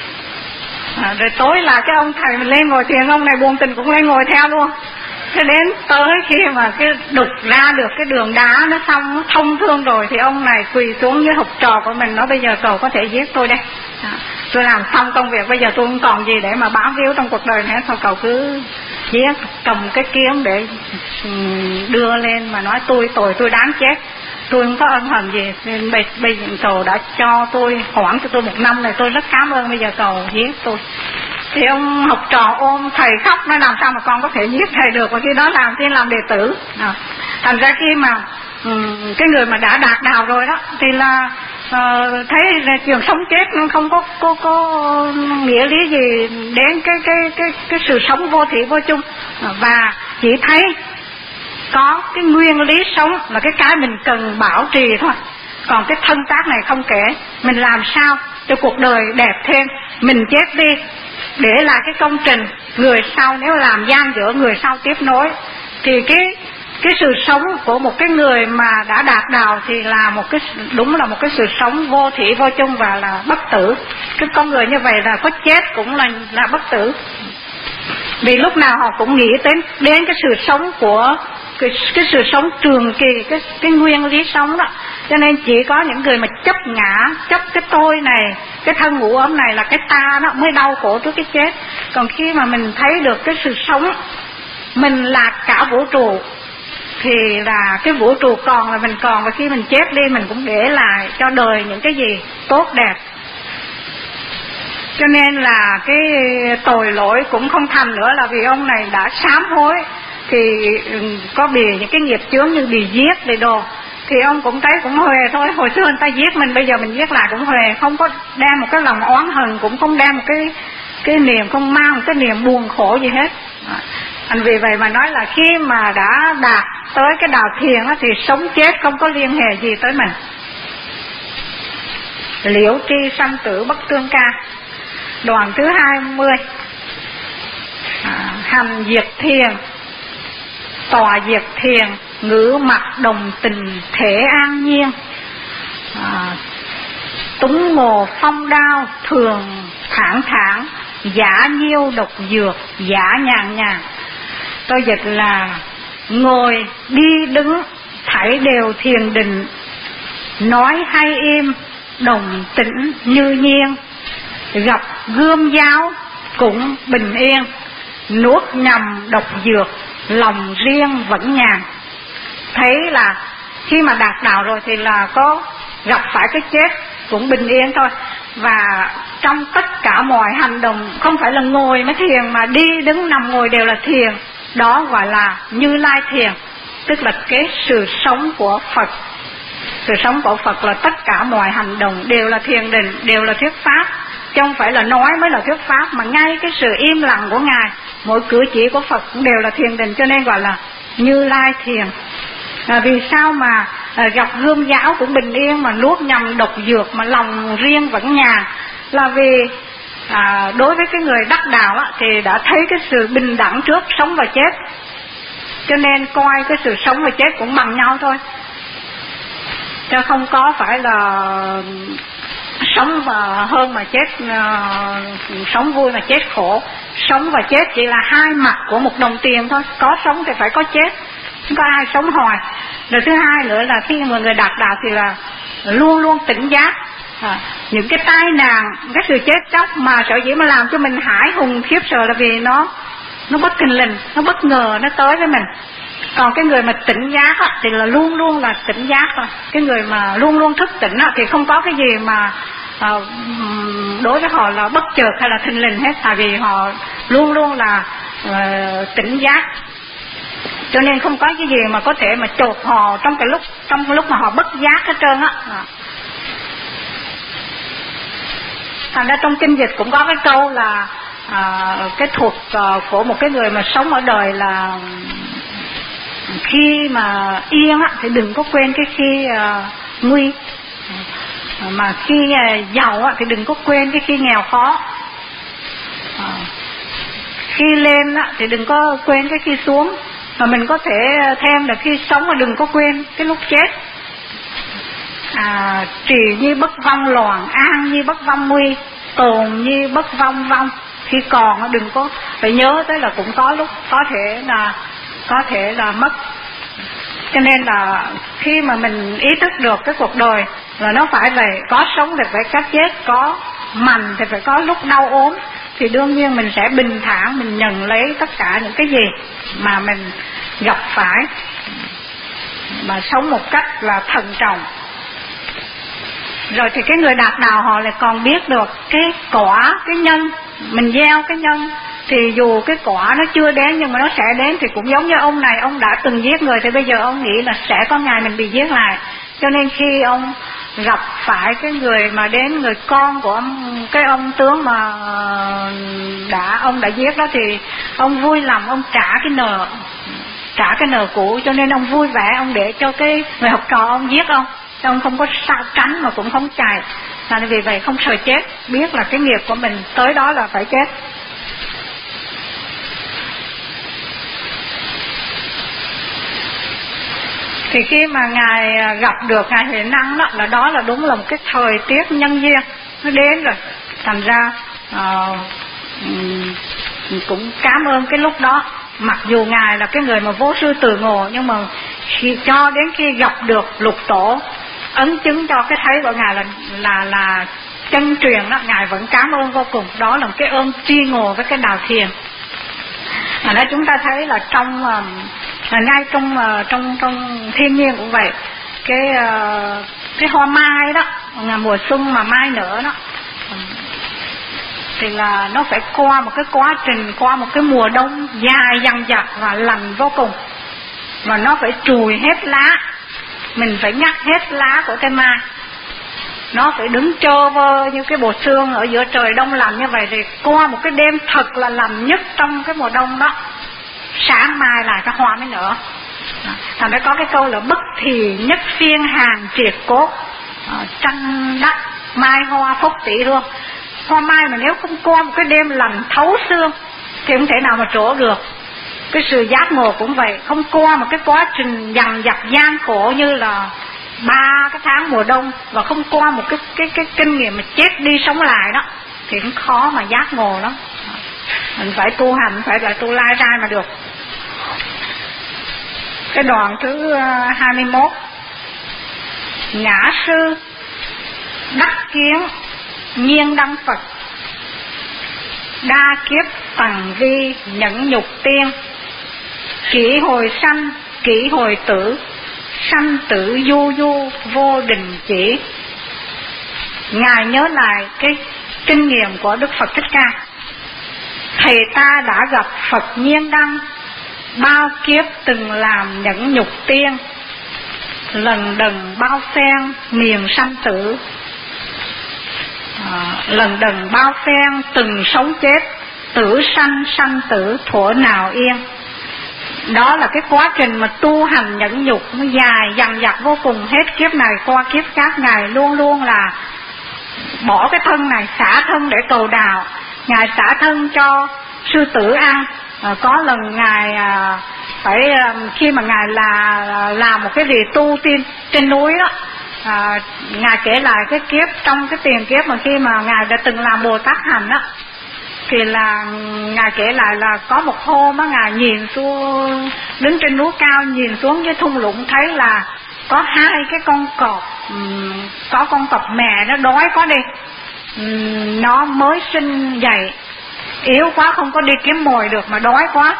À, rồi tối là cái ông thầy mình lên ngồi thiền, ông này buồn tình cũng lên ngồi theo luôn. Thế đến tới khi mà cái đục ra được cái đường đá nó xong, nó thông thương rồi, thì ông này quỳ xuống với học trò của mình, nói bây giờ cậu có thể giết tôi đây, à, tôi làm xong công việc, bây giờ tôi không còn gì để mà bám víu trong cuộc đời nữa, thôi cậu cứ giết. Cầm cái kiếm để đưa lên mà nói tôi tội tôi đáng chết, tôi không có ân hận gì, nên bây, bây giờ cậu đã cho tôi hoãn cho tôi một năm này, tôi rất cảm ơn, bây giờ cậu giết tôi. Thì ông học trò ôm thầy khóc, nói làm sao mà con có thể giết thầy được, và khi đó làm tiên làm đệ tử. À, thành ra khi mà um, cái người mà đã đạt đạo rồi đó thì là uh, thấy là chuyện sống chết nó không có có có nghĩa lý gì đến cái cái cái cái sự sống vô thị vô chung, à, và chỉ thấy có cái nguyên lý sống là cái cái mình cần bảo trì thôi. Còn cái thân xác này không kể, mình làm sao cho cuộc đời đẹp thêm, mình chết đi để lại cái công trình, người sau nếu làm gian dở người sau tiếp nối. Thì cái cái sự sống của một cái người mà đã đạt đạo thì là một cái, đúng là một cái sự sống vô thị vô chung và là bất tử. Cái con người như vậy là có chết cũng là là bất tử, vì lúc nào họ cũng nghĩ đến đến cái sự sống của cái, cái sự sống trường kỳ, cái cái nguyên lý sống đó. Cho nên chỉ có những người mà chấp ngã, chấp cái tôi này, cái thân ngũ ấm này là cái ta đó mới đau khổ trước cái chết. Còn khi mà mình thấy được cái sự sống, mình là cả vũ trụ, thì là cái vũ trụ còn là mình còn, và khi mình chết đi mình cũng để lại cho đời những cái gì tốt đẹp. Cho nên là cái tội lỗi cũng không thành nữa, là vì ông này đã sám hối thì có bị những cái nghiệp chướng như bị giết để đồ, thì ông cũng thấy cũng huề thôi. Hồi xưa người ta giết mình, bây giờ mình giết lại cũng huề, không có đem một cái lòng oán hận, cũng không đem một cái cái niềm, không mang một cái niềm buồn khổ gì hết. À, vì vậy mà nói là khi mà đã đạt tới cái đạo thiền đó, thì sống chết không có liên hệ gì tới mình. Liễu tri sanh tử bất tương ca. Đoạn thứ hai mươi. À, hành diệt thiền, tòa diệt thiền, ngữ mặt đồng tình thể an nhiên. À, túng ngồ phong đao thường thản thản, giả nhiêu độc dược giả nhàn nhàn. Tôi dịch là ngồi đi đứng thảy đều thiền định, nói hay im đồng tĩnh như nhiên, gặp gươm giáo cũng bình yên, nuốt nhầm độc dược lòng riêng vẫn nhàn. Thấy là khi mà đạt đạo rồi thì là có gặp phải cái chết cũng bình yên thôi. Và trong tất cả mọi hành động, không phải là ngồi mới thiền, mà đi đứng nằm ngồi đều là thiền. Đó gọi là Như Lai thiền, tức là cái sự sống của Phật. Sự sống của Phật là tất cả mọi hành động đều là thiền định, đều là thuyết pháp, chứ không phải là nói mới là thuyết pháp, mà ngay cái sự im lặng của Ngài, mỗi cử chỉ của Phật cũng đều là thiền định, cho nên gọi là Như Lai thiền. À, vì sao mà à, gặp gươm giáo cũng bình yên, mà nuốt nhầm độc dược mà lòng riêng vẫn nhàn? Là vì à, đối với cái người đắc đạo á, thì đã thấy cái sự bình đẳng trước sống và chết, cho nên coi cái sự sống và chết cũng bằng nhau thôi, chứ không có phải là sống và hơn mà chết, uh, sống vui mà chết khổ. Sống và chết chỉ là hai mặt của một đồng tiền thôi, có sống thì phải có chết, không có ai sống hoài. Rồi thứ hai nữa là khi mà người đạt đạo thì là luôn luôn tỉnh giác. À, những cái tai nạn, cái sự chết chóc mà sở dĩ mà làm cho mình hãi hùng khiếp sợ là vì nó nó bất thình lình, nó bất ngờ nó tới với mình. Còn cái người mà tỉnh giác á, thì là luôn luôn là tỉnh giác thôi. Cái người mà luôn luôn thức tỉnh á, thì không có cái gì mà à, đối với họ là bất chợt hay là thình lình hết, tại vì họ luôn luôn là uh, tỉnh giác. Cho nên không có cái gì mà có thể mà chột họ trong cái lúc trong cái lúc mà họ bất giác hết trơn á. Thành ra trong kinh dịch cũng có cái câu là à, cái thuật à, của một cái người mà sống ở đời là khi mà yên á, thì đừng có quên cái khi à, nguy, mà khi à, giàu á, thì đừng có quên cái khi nghèo khó, à, khi lên á, thì đừng có quên cái khi xuống. Mà mình có thể thêm là khi sống mà đừng có quên cái lúc chết. À, trì như bất vong loạn, an như bất vong nguy, tồn như bất vong vong. Khi còn đừng có phải nhớ tới là cũng có lúc có thể là có thể là mất. Cho nên là khi mà mình ý thức được cái cuộc đời là nó phải về có sống thì phải có chết, có mạnh thì phải có lúc đau ốm, thì đương nhiên mình sẽ bình thản, mình nhận lấy tất cả những cái gì mà mình gặp phải, mà sống một cách là thận trọng. Rồi thì cái người đạt đạo họ lại còn biết được cái quả, cái nhân. Mình gieo cái nhân thì dù cái quả nó chưa đến nhưng mà nó sẽ đến. Thì cũng giống như ông này, ông đã từng giết người thì bây giờ ông nghĩ là sẽ có ngày mình bị giết lại. Cho nên khi ông gặp phải cái người mà đến, người con của ông, cái ông tướng mà đã ông đã giết đó, thì ông vui lòng ông trả cái nợ, trả cái nợ cũ. Cho nên ông vui vẻ, ông để cho cái người học trò ông giết ông, ông không có sao tránh mà cũng không chạy. Là vì vậy không sợ chết, biết là cái nghiệp của mình tới đó là phải chết. Thì khi mà Ngài gặp được Ngài Huệ Năng đó, là đó là đúng là một cái thời tiết nhân duyên nó đến rồi. Thành ra uh, cũng cảm ơn cái lúc đó. Mặc dù Ngài là cái người mà vô sư từ ngộ, nhưng mà khi, cho đến khi gặp được lục tổ ấn chứng cho cái thấy của Ngài là là là chân truyền đó, Ngài vẫn cảm ơn vô cùng. Đó là một cái ơn tri ngộ với cái đạo thiền. Mà đó chúng ta thấy là trong là ngay trong trong trong thiên nhiên cũng vậy. Cái cái hoa mai đó, ngày mùa xuân mà mai nở đó, thì là nó phải qua một cái quá trình, qua một cái mùa đông dài dằng dặc và lạnh vô cùng, và nó phải trùi hết lá, mình phải ngắt hết lá của cây mai, nó phải đứng trơ vơ như cái bột xương ở giữa trời đông lạnh như vậy. Thì qua một cái đêm thật là lạnh nhất trong cái mùa đông đó, sáng mai là cái hoa mới nở. Thành ra có cái câu là bất thì nhất phiên hàng triệt cốt, tranh đắc mai hoa phúc tỷ luôn. Hoa mai mà nếu không qua một cái đêm lạnh thấu xương thì không thể nào mà trổ được. Cái sự giác ngộ cũng vậy, không qua một cái quá trình dằn vặt gian khổ như là ba cái tháng mùa đông, và không qua một cái cái cái kinh nghiệm mà chết đi sống lại đó, thì cũng khó mà giác ngộ lắm. Mình phải tu hành, phải là tu lai rai mà được. Cái đoạn thứ hai mươi mốt, ngã sư đắc kiến nhiên đăng Phật, đa kiếp tầng vi nhẫn nhục tiên, kỷ hồi sanh kỷ hồi tử, sanh tử du du vô đình chỉ. Ngài nhớ lại cái kinh nghiệm của Đức Phật Thích Ca. Thầy ta đã gặp Phật nhiên đăng, bao kiếp từng làm nhẫn nhục tiên, lần đần bao phen miền sanh tử, à, lần đần bao phen từng sống chết, tử sanh sanh tử thuở nào yên. Đó là cái quá trình mà tu hành nhẫn nhục nó dài dằng dặc vô cùng, hết kiếp này qua kiếp khác. Ngài luôn luôn là bỏ cái thân này, xả thân để cầu đạo. Ngài xả thân cho sư tử ăn. À, có lần Ngài à, phải à, khi mà Ngài là làm một cái việc tu tiên trên núi đó, à, Ngài kể lại cái kiếp, trong cái tiền kiếp mà khi mà Ngài đã từng làm Bồ Tát hành đó, Thì là Ngài kể lại là có một hôm á, Ngài nhìn xuống, đứng trên núi cao nhìn xuống cái thung lũng, thấy là có hai cái con cọp, có con cọp mẹ nó đói quá đi, nó mới sinh dậy, yếu quá không có đi kiếm mồi được mà đói quá,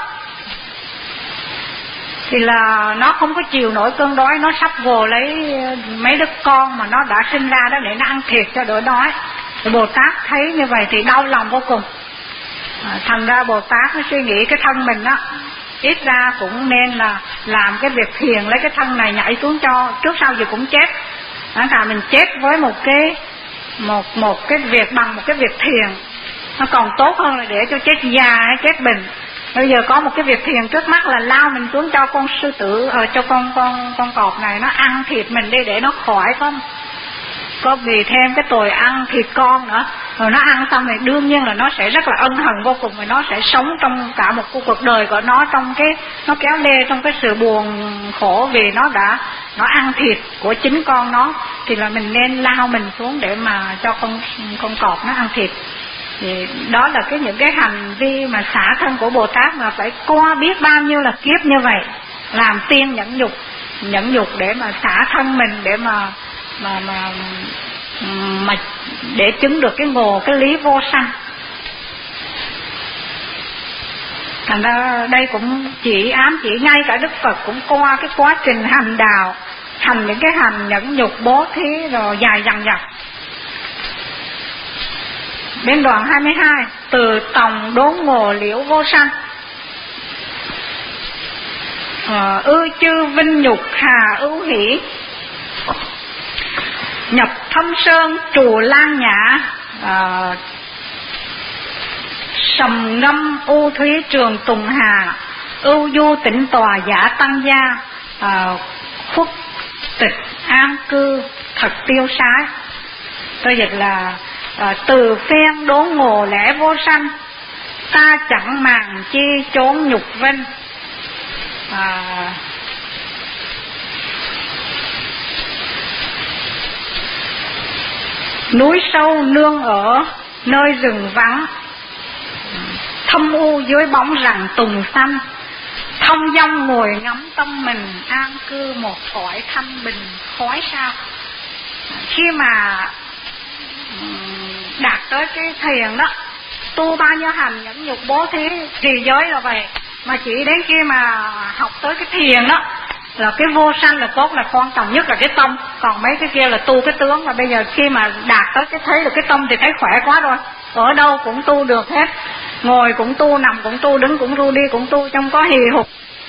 thì là nó không có chịu nổi cơn đói, nó sắp vồ lấy mấy đứa con mà nó đã sinh ra đó để nó ăn thịt cho đỡ đói. Thì Bồ Tát thấy như vậy thì đau lòng vô cùng. À, thành ra Bồ Tát nó suy nghĩ cái thân mình á, ít ra cũng nên là làm cái việc thiền, lấy cái thân này nhảy xuống cho trước sau gì cũng chết. Đó, cả mình chết với một cái một một cái việc bằng một cái việc thiền, nó còn tốt hơn là để cho chết già hay chết bệnh. Bây giờ có một cái việc thiền trước mắt là lao mình xuống cho con sư tử, ờ, cho con con con cọp này nó ăn thịt mình đi để nó khỏi không có vì thêm cái tội ăn thịt con nữa. Rồi nó ăn xong thì đương nhiên là nó sẽ rất là ân hận vô cùng, và nó sẽ sống trong cả một cuộc đời của nó trong cái nó kéo lê trong cái sự buồn khổ vì nó đã nó ăn thịt của chính con nó. Thì là mình nên lao mình xuống để mà cho con con cọp nó ăn thịt. Thì đó là cái những cái hành vi mà xả thân của Bồ Tát mà phải qua biết bao nhiêu là kiếp như vậy, làm tiên nhẫn nhục nhẫn nhục để mà xả thân mình, để mà mà mà mà để chứng được cái ngộ cái lý vô sanh. Thành ra đây cũng chỉ ám chỉ ngay cả Đức Phật cũng qua cái quá trình hành đạo, hành những cái hành nhẫn nhục bố thí rồi dài dằng dặc. Bên đoạn hai mươi hai, từ tòng đốn ngộ liễu vô sanh. Ờ, ư chư vinh nhục hà ưu hỷ, nhập thâm sơn trù lan nhã, à, sầm ngâm u thúy trường tùng hà, ưu du tịnh tòa giả tăng gia, à, khuất tịch an cư thật tiêu sái. Tôi dịch là à, từ phen đốn ngộ lẽ vô sanh, ta chẳng màng chi trốn nhục vinh. à, Núi sâu nương ở nơi rừng vắng, thâm u dưới bóng rặng tùng xanh, thông dong ngồi ngắm tâm mình, an cư một cõi thanh bình khói sao. Khi mà đạt tới cái thiền đó, tu bao nhiêu hành nhẫn nhục bố thí trì giới là vậy, mà chỉ đến khi mà học tới cái thiền đó là cái vô sanh là cốt, là quan trọng nhất là cái tâm. Còn mấy cái kia là tu cái tướng. Mà bây giờ khi mà đạt tới cái thấy được cái tâm thì thấy khỏe quá rồi, ở đâu cũng tu được hết, ngồi cũng tu, nằm cũng tu, đứng cũng tu, đi cũng tu, trong có hì hục.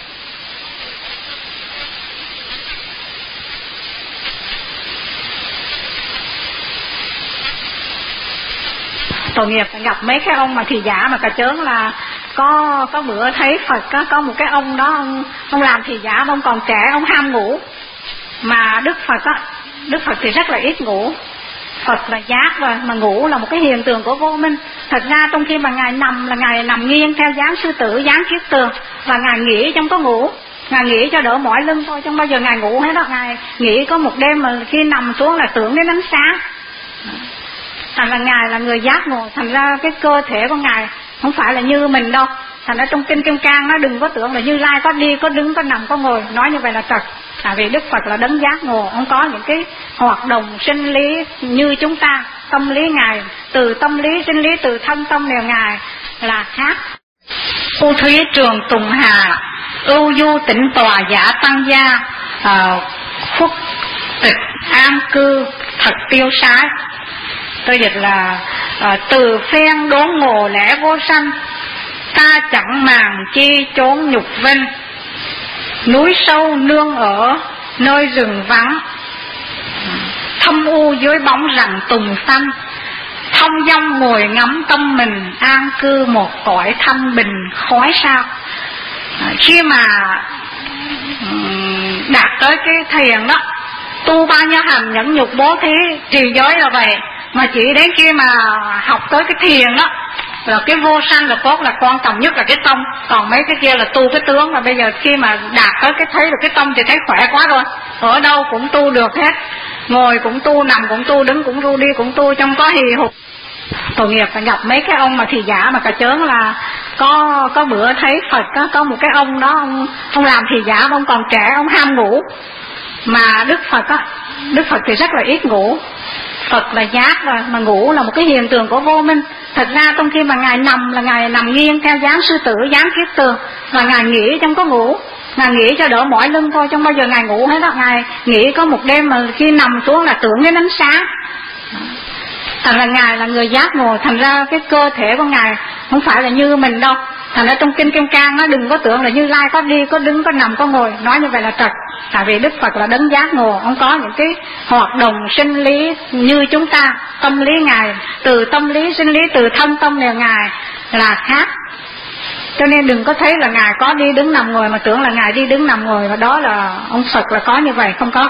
Tội nghiệp gặp mấy cái ông mà thị giả mà cà chớn. Là có có bữa thấy Phật có, có một cái ông đó, ông, ông làm thị giả, ông còn trẻ, ông ham ngủ. Mà Đức Phật á, Đức Phật thì rất là ít ngủ. Phật là giác rồi, mà ngủ là một cái hiện tượng của vô minh. Thật ra trong khi mà Ngài nằm là Ngài nằm nghiêng theo dáng sư tử, dáng chiếc tường, và Ngài nghỉ trong có ngủ. Ngài nghỉ cho đỡ mỏi lưng thôi, không bao giờ Ngài ngủ hết đó. Ngài nghỉ có một đêm mà khi nằm xuống là tưởng đến ánh sáng. Thành ra Ngài là người giác ngộ. Thành ra cái cơ thể của Ngài không phải là như mình đâu. Thành ra trong kinh Kim Cang nó đừng có tưởng là Như Lai có đi, có đứng, có nằm, có ngồi. Nói như vậy là thật. Tại vì Đức Phật là đấng giác ngộ, không có những cái hoạt động sinh lý như chúng ta. Tâm lý Ngài, từ tâm lý, sinh lý, từ thân tâm đều Ngài là khác. U thúy trường tùng hà, ưu du tịnh tòa giả tăng gia, à, khuất tịch an cư thật tiêu sái. Tôi dịch là à, từ phen đốn ngộ lẽ vô sanh, ta chẳng màng chi trốn nhục vinh, núi sâu nương ở nơi rừng vắng, thâm u dưới bóng rặng tùng xanh, thông dong ngồi ngắm tâm mình, an cư một cõi thanh bình khói sao. À, khi mà um, đạt tới cái thiền đó, tu bao nhiêu hành nhẫn nhục bố thí trì giới là vậy, mà chỉ đến khi mà học tới cái thiền đó là cái vô sanh là cốt, là quan trọng nhất là cái tâm. Còn mấy cái kia là tu cái tướng. Mà bây giờ khi mà đạt tới cái thấy được cái tâm thì thấy khỏe quá rồi, ở đâu cũng tu được hết, ngồi cũng tu, nằm cũng tu, đứng cũng tu, đi cũng tu, trong có hì hục. tội nghiệp phải gặp mấy cái ông mà thị giả mà cà chớn. Là có có bữa thấy Phật có, có một cái ông đó, ông, ông làm thị giả, ông còn trẻ, ông ham ngủ. Mà Đức Phật á, Đức Phật thì rất là ít ngủ. Phật là giác rồi, mà ngủ là một cái hiện tượng của vô minh. Thật ra trong khi mà Ngài nằm là Ngài nằm nghiêng theo dáng sư tử, dáng kiết tường, và Ngài nghỉ chẳng có ngủ. Ngài nghỉ cho đỡ mỏi lưng thôi, không bao giờ Ngài ngủ hết đó. Ngài nghỉ có một đêm mà khi nằm xuống là tưởng đến ánh sáng. Thành ra Ngài là người giác ngộ. Thành ra cái cơ thể của Ngài không phải là như mình đâu. Thành ra trong Kinh Kim Cang nó đừng có tưởng là Như Lai có đi, có đứng, có nằm, có ngồi. Nói như vậy là trật. Tại vì Đức Phật là đấng giác ngộ, ông có những cái hoạt động sinh lý như chúng ta. Tâm lý Ngài, từ tâm lý, sinh lý, từ thân tâm đều Ngài là khác. Cho nên đừng có thấy là Ngài có đi đứng nằm ngồi mà tưởng là Ngài đi đứng nằm ngồi, và đó là ông Phật là có như vậy, không có.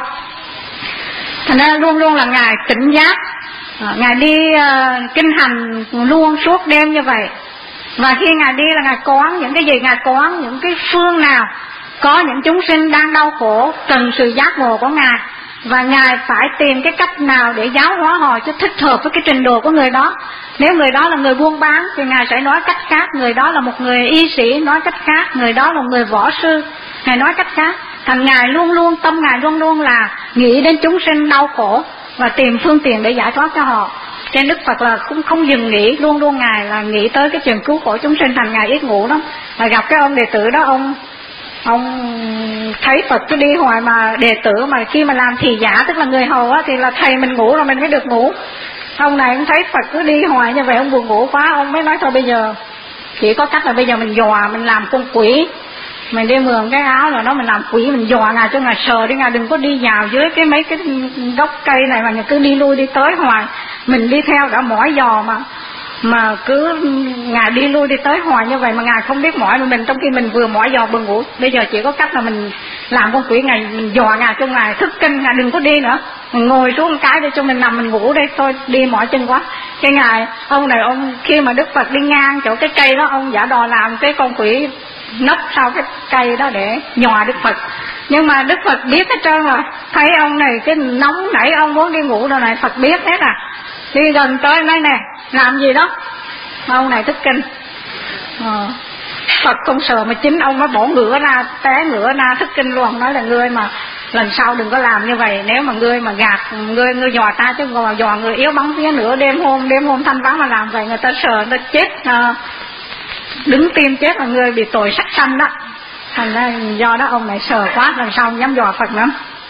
Thành ra luôn luôn là Ngài tỉnh giác. Ngài đi uh, kinh hành luôn suốt đêm như vậy. Và khi Ngài đi là Ngài quán những cái gì? Ngài quán những cái phương nào có những chúng sinh đang đau khổ cần sự giác ngộ của Ngài, và Ngài phải tìm cái cách nào để giáo hóa họ cho thích hợp với cái trình độ của người đó. Nếu người đó là người buôn bán thì Ngài sẽ nói cách khác. Người đó là một người y sĩ, nói cách khác. Người đó là một người võ sư, Ngài nói cách khác. Thành Ngài luôn luôn, tâm Ngài luôn luôn là nghĩ đến chúng sinh đau khổ và tìm phương tiện để giải thoát cho họ. Trên Đức Phật là cũng không dừng nghỉ, luôn luôn Ngài là nghĩ tới cái chuyện cứu khổ chúng sinh. Thành Ngài ít ngủ lắm. Là gặp cái ông đệ tử đó, ông ông thấy Phật cứ đi hoài, mà đệ tử mà khi mà làm thị giả, tức là người hầu á, thì là thầy mình ngủ rồi mình mới được ngủ. Ông này cũng thấy Phật cứ đi hoài như vậy, ông buồn ngủ quá, ông mới nói thôi bây giờ chỉ có cách là bây giờ mình dò, mình làm con quỷ, mình đi mượn cái áo rồi đó, mình làm quỷ, mình dò Ngài cho Ngài sờ đi, Ngài đừng có đi vào dưới cái mấy cái gốc cây này mà cứ đi lui đi tới hoài. Mình đi theo đã mỏi dò mà mà cứ Ngài đi lui đi tới hoài như vậy mà Ngài không biết mỏi, mà mình trong khi mình vừa mỏi dò buồn ngủ. Bây giờ chỉ có cách là mình làm con quỷ, Ngài mình dò Ngài cho Ngài thức kinh, Ngài đừng có đi nữa, mình ngồi xuống một cái để cho mình nằm mình ngủ đây thôi, đi mỏi chân quá. Cái Ngài ông này, ông khi mà Đức Phật đi ngang chỗ cái cây đó, ông giả đò làm cái con quỷ nấp sau cái cây đó để nhòa Đức Phật. Nhưng mà Đức Phật biết hết trơn rồi, thấy ông này cái nóng nảy, ông muốn đi ngủ đâu này, Phật biết hết à. Đi gần tới nói nè, làm gì đó, ông này thức kinh. ờ. Phật không sợ, mà chính ông nó bỏ ngửa ra, té ngửa ra thức kinh luôn. Nói là ngươi mà lần sau đừng có làm như vậy, nếu mà ngươi mà gạt, ngươi ngươi dò ta chứ ngồi dò người yếu bóng phía nữa, đêm hôm đêm hôm thanh vắng mà làm vậy, người ta sợ người ta chết, à, đứng tim chết là người bị tội sát sanh đó. Thành ra do đó ông này sợ quá, lần sau không dám dò Phật nữa.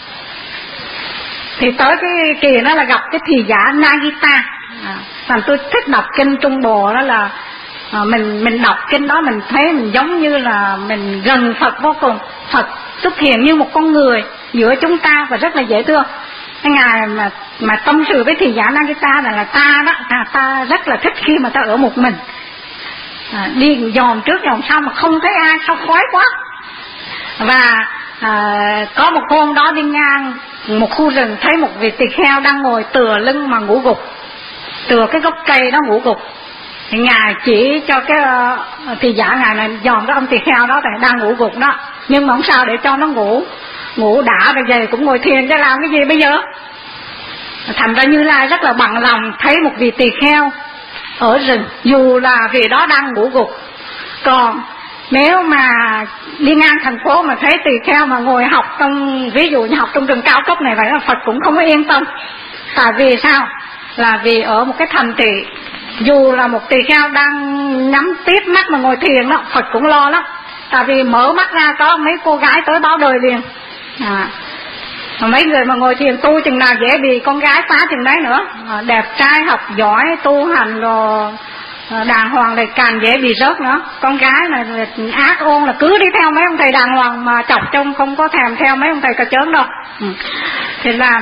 Thì tới cái kỳ đó là gặp cái thị giả Nagita. à, Thành tôi thích đọc kinh Trung Bộ đó là à, mình mình đọc kinh đó mình thấy mình giống như là mình gần Phật vô cùng. Phật xuất hiện như một con người giữa chúng ta và rất là dễ thương. Cái Ngài mà mà tâm sự với thị giả Nagita là, là ta đó, à, ta rất là thích khi mà ta ở một mình, à, đi dòm trước dòm sau mà không thấy ai, sao khói quá. Và à, có một hôm đó đi ngang một khu rừng, thấy một vị tỳ kheo đang ngồi tựa lưng mà ngủ gục, tựa cái gốc cây đó ngủ gục. Thì Ngài chỉ cho cái uh, thị giả Ngài này dòm cái ông tỳ kheo đó đang ngủ gục đó, nhưng mà không sao, để cho nó ngủ ngủ đã rồi về cũng ngồi thiền cho làm cái gì bây giờ. Thành ra Như Lai rất là bằng lòng thấy một vị tỳ kheo ở rừng, dù là vị đó đang ngủ gục. Còn nếu mà đi ngang thành phố mà thấy tỳ kheo mà ngồi học trong, ví dụ như học trong trường cao cấp này vậy, là Phật cũng không có yên tâm. Tại vì sao? Là vì ở một cái thành thị, dù là một tỳ kheo đang nhắm tít mắt mà ngồi thiền đó, Phật cũng lo lắm. Tại vì mở mắt ra có mấy cô gái tới báo đời liền. à, Mấy người mà ngồi thiền tu chừng nào dễ bị con gái phá chừng đấy nữa. à, Đẹp trai, học giỏi, tu hành rồi đàng hoàng thì càng dễ bị rớt nữa. Con gái này ác ôn là cứ đi theo mấy ông thầy đàng hoàng mà chọc trông không có thèm theo mấy ông thầy cà chớn đâu. ừ. Thì là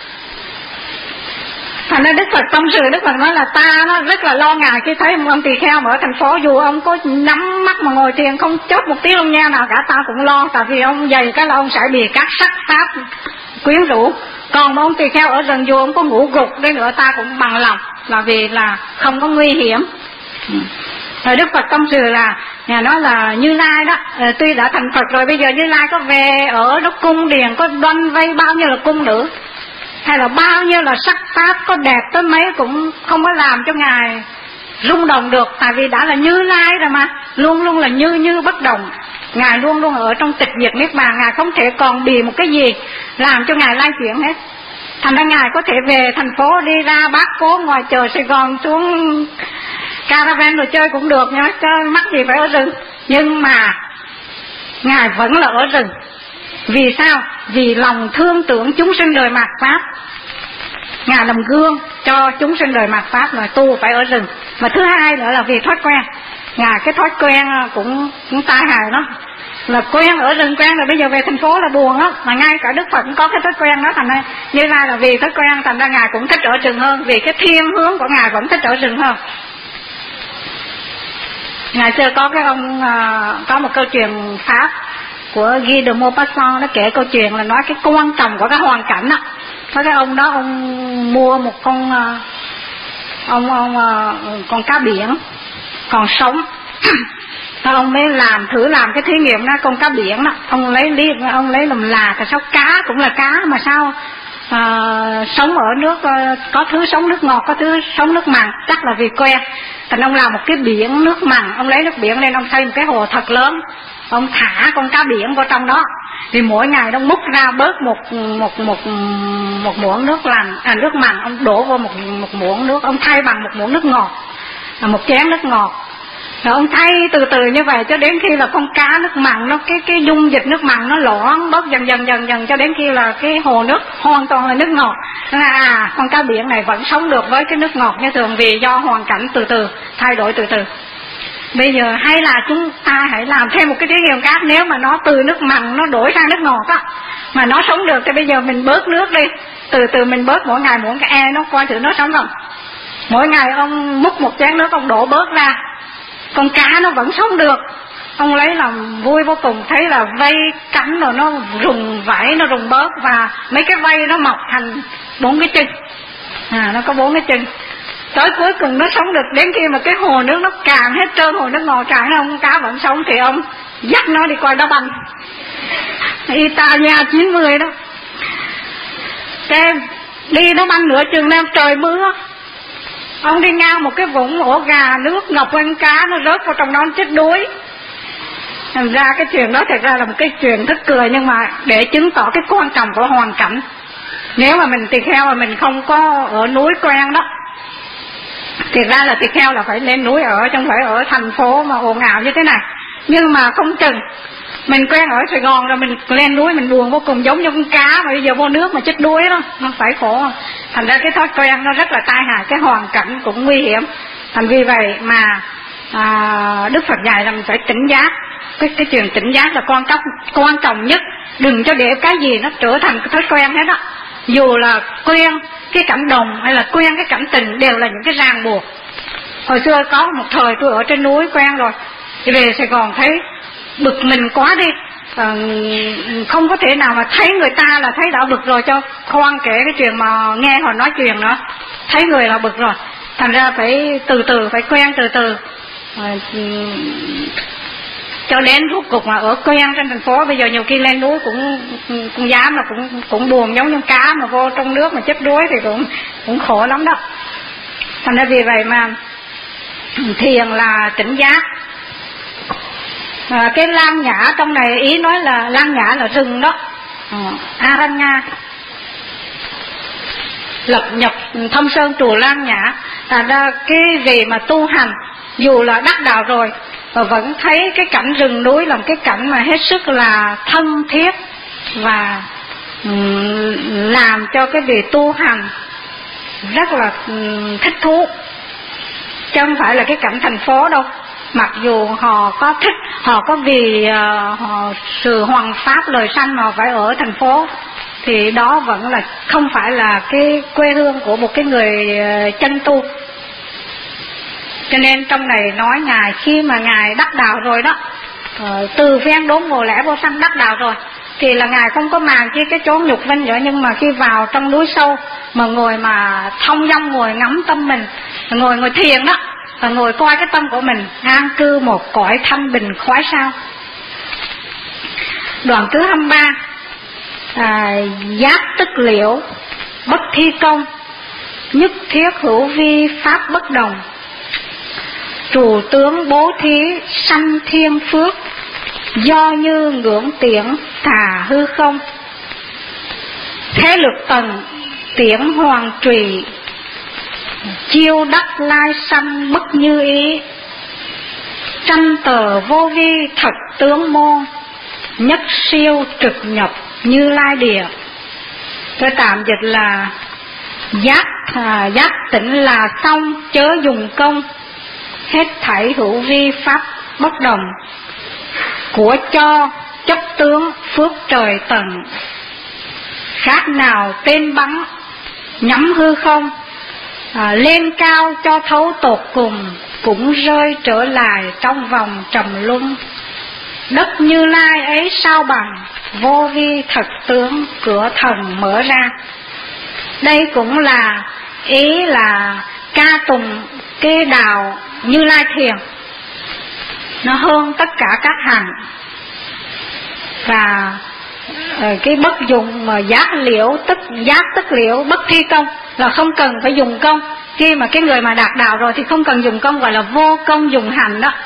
thành ra Đức Phật tâm sự, Đức Phật nói là ta nó rất là lo ngại khi thấy một ông tỳ kheo mà ở thành phố, dù ông có nhắm mắt mà ngồi thiền không chớp một tiếng ông nha nào cả, ta cũng lo. Tại vì ông dày cái là ông sẽ bị các sắc pháp quyến rũ. Còn một ông tỳ kheo ở rừng, dù ông có ngủ gục đi nữa ta cũng bằng lòng, là vì là không có nguy hiểm. Rồi Đức Phật tâm sự là nhà nói là Như Lai đó, tuy đã thành Phật rồi, bây giờ Như Lai có về ở đó cung điền, có đoanh vây bao nhiêu là cung nữ, hay là bao nhiêu là sắc pháp có đẹp tới mấy cũng không có làm cho Ngài rung động được, tại vì đã là Như Lai rồi mà, luôn luôn là như như bất động. Ngài luôn luôn ở trong tịch diệt niết bàn, Ngài không thể còn bị một cái gì làm cho Ngài lai chuyển hết. Thành ra Ngài có thể về thành phố, đi ra Bát Phố ngoài chợ Sài Gòn xuống caravan rồi chơi cũng được nha, chơi mắc gì phải ở rừng. Nhưng mà Ngài vẫn là ở rừng. Vì sao? Vì lòng thương tưởng chúng sinh đời mạt Pháp. Ngài làm gương cho chúng sinh đời mạt Pháp là tu phải ở rừng. Và thứ hai nữa là vì thói quen. Ngài cái thói quen cũng, cũng tai hại lắm, là quen ở rừng quen rồi bây giờ về thành phố là buồn á. Mà ngay cả Đức Phật cũng có cái thói quen đó, thành ra như là là vì thói quen thành ra Ngài cũng thích ở rừng hơn, vì cái thiên hướng của Ngài vẫn thích ở rừng hơn. Ngày xưa có cái ông uh, có một câu chuyện Pháp của Guy de Maupassant, nó kể câu chuyện là nói cái quan trọng của cái hoàn cảnh á. Có cái ông đó ông mua một con uh, ông ông uh, con cá biển còn sống. Thôi ông mới làm thử làm cái thí nghiệm đó, con cá biển đó, ông lấy lý ông lấy làm là cái sao cá cũng là cá mà sao à, sống ở nước, có thứ sống nước ngọt, có thứ sống nước mặn, chắc là vì quen. Thành ông làm một cái biển nước mặn, ông lấy nước biển lên, ông xây một cái hồ thật lớn, ông thả con cá biển vào trong đó, thì mỗi ngày ông múc ra bớt một một một một muỗng nước lành, à, nước mặn, ông đổ vô một một muỗng nước, ông thay bằng một muỗng nước ngọt, à, một chén nước ngọt. Rồi ông thay từ từ như vậy cho đến khi là con cá nước mặn nó cái cái dung dịch nước mặn nó loãng bớt dần dần dần dần cho đến khi là cái hồ nước hoàn toàn là nước ngọt. À, con cá biển này vẫn sống được với cái nước ngọt như thường vì do hoàn cảnh từ từ thay đổi từ từ. Bây giờ hay là chúng ta hãy làm thêm một cái thí nghiệm khác, nếu mà nó từ nước mặn nó đổi sang nước ngọt á mà nó sống được thì bây giờ mình bớt nước đi, từ từ mình bớt mỗi ngày mỗi cái e nó coi thử nó sống không. Mỗi ngày ông múc một chén nước ông đổ bớt ra, con cá nó vẫn sống được. Ông lấy làm vui vô cùng, thấy là vây cánh rồi nó rùng vảy, nó rùng bớt, và mấy cái vây nó mọc thành bốn cái chân, à nó có bốn cái chân. Tới cuối cùng nó sống được, đến khi mà cái hồ nước nó cạn hết trơn, hồ nước ngọt cạn, ông cá vẫn sống, thì ông dắt nó đi coi đá banh Italia chín mươi đó. Cái đi đá banh nửa chừng nam trời mưa, ông đi ngang một cái vũng ổ gà, nước ngập quanh cá, nó rớt vào trong đó chết đuối. Thành ra cái chuyện đó thật ra là một cái chuyện tức cười, nhưng mà để chứng tỏ cái quan trọng của hoàn cảnh. Nếu mà mình tỳ kheo mà mình không có ở núi quen đó, thì ra là tỳ kheo là phải lên núi ở, không phải ở thành phố mà ồn ào như thế này. Nhưng mà không chừng mình quen ở Sài Gòn rồi mình lên núi mình buồn vô cùng, giống như con cá mà bây giờ vô nước mà chết đuối đó, nó phải khổ. Thành ra cái thói quen nó rất là tai hại, cái hoàn cảnh cũng nguy hiểm. Thành vì vậy mà à, Đức Phật dạy là mình phải tỉnh giác. Cái, cái chuyện tỉnh giác là quan trọng, quan trọng nhất. Đừng cho để cái gì nó trở thành cái thói quen hết đó. Dù là quen cái cảnh đồng hay là quen cái cảnh tình đều là những cái ràng buộc. Hồi xưa có một thời tôi ở trên núi quen rồi, thì về Sài Gòn thấy bực mình quá đi, à, không có thể nào mà thấy người ta là thấy đã bực rồi, cho khoan kể cái chuyện mà nghe họ nói chuyện nữa, thấy người là bực rồi. Thành ra phải từ từ, phải quen từ từ, à, cho đến rốt cuộc mà ở quen trên thành phố. Bây giờ nhiều khi lên núi cũng cũng dám là cũng cũng buồn, giống như cá mà vô trong nước mà chết đuối thì cũng cũng khổ lắm đó. Thành ra vì vậy mà thiền là tỉnh giác. À, cái Lam Nhã trong này ý nói là Lam Nhã là rừng đó, à, Aranya, lập nhập thâm sơn chùa Lam Nhã. Thành ra cái gì mà tu hành dù là đắc đạo rồi và vẫn thấy cái cảnh rừng núi là một cái cảnh mà hết sức là thân thiết và um, làm cho cái việc tu hành rất là um, thích thú, chứ không phải là cái cảnh thành phố đâu. Mặc dù họ có thích, họ có vì uh, họ sự hoằng pháp lời sanh mà phải ở thành phố, thì đó vẫn là không phải là cái quê hương của một cái người uh, chân tu. Cho nên trong này nói Ngài khi mà Ngài đắc đạo rồi đó, uh, từ phen đốn ngộ lẽ vô sanh đắc đạo rồi, thì là Ngài không có màng chi cái chốn nhục vinh nữa. Nhưng mà khi vào trong núi sâu mà ngồi mà thông dong, ngồi ngắm tâm mình, ngồi ngồi thiền đó, và ngồi coi cái tâm của mình an cư một cõi thanh bình khoái sao. Đoạn thứ hai mươi ba, à, giác tức liễu bất thi công, nhất thiết hữu vi pháp bất đồng. Trù tướng bố thí sanh thiên phước, do như ngưỡng tiếng thả hư không. Thế lực tầng tiếng hoàng trùy, chiêu đắc lai sanh bất như ý. Tranh tờ vô vi thật tướng môn, nhất siêu trực nhập như lai địa. Tôi tạm dịch là giác à, giác tỉnh là xong, chớ dùng công, hết thảy hữu vi pháp bất đồng. Của cho chấp tướng phước trời tầng, khác nào tên bắn nhắm hư không. à, Lên cao cho thấu tột cùng, cũng rơi trở lại trong vòng trầm luân. Đất Như Lai ấy sao bằng, vô vi thật tướng cửa thần mở ra. Đây cũng là ý là ca tùng cái đạo Như Lai thiền, nó hơn tất cả các hành. Và cái bất dụng mà giác liễu tức giác tức liễu bất thi công, là không cần phải dùng công. Khi mà cái người mà đạt đạo rồi thì không cần dùng công, gọi là vô công dùng hành đó.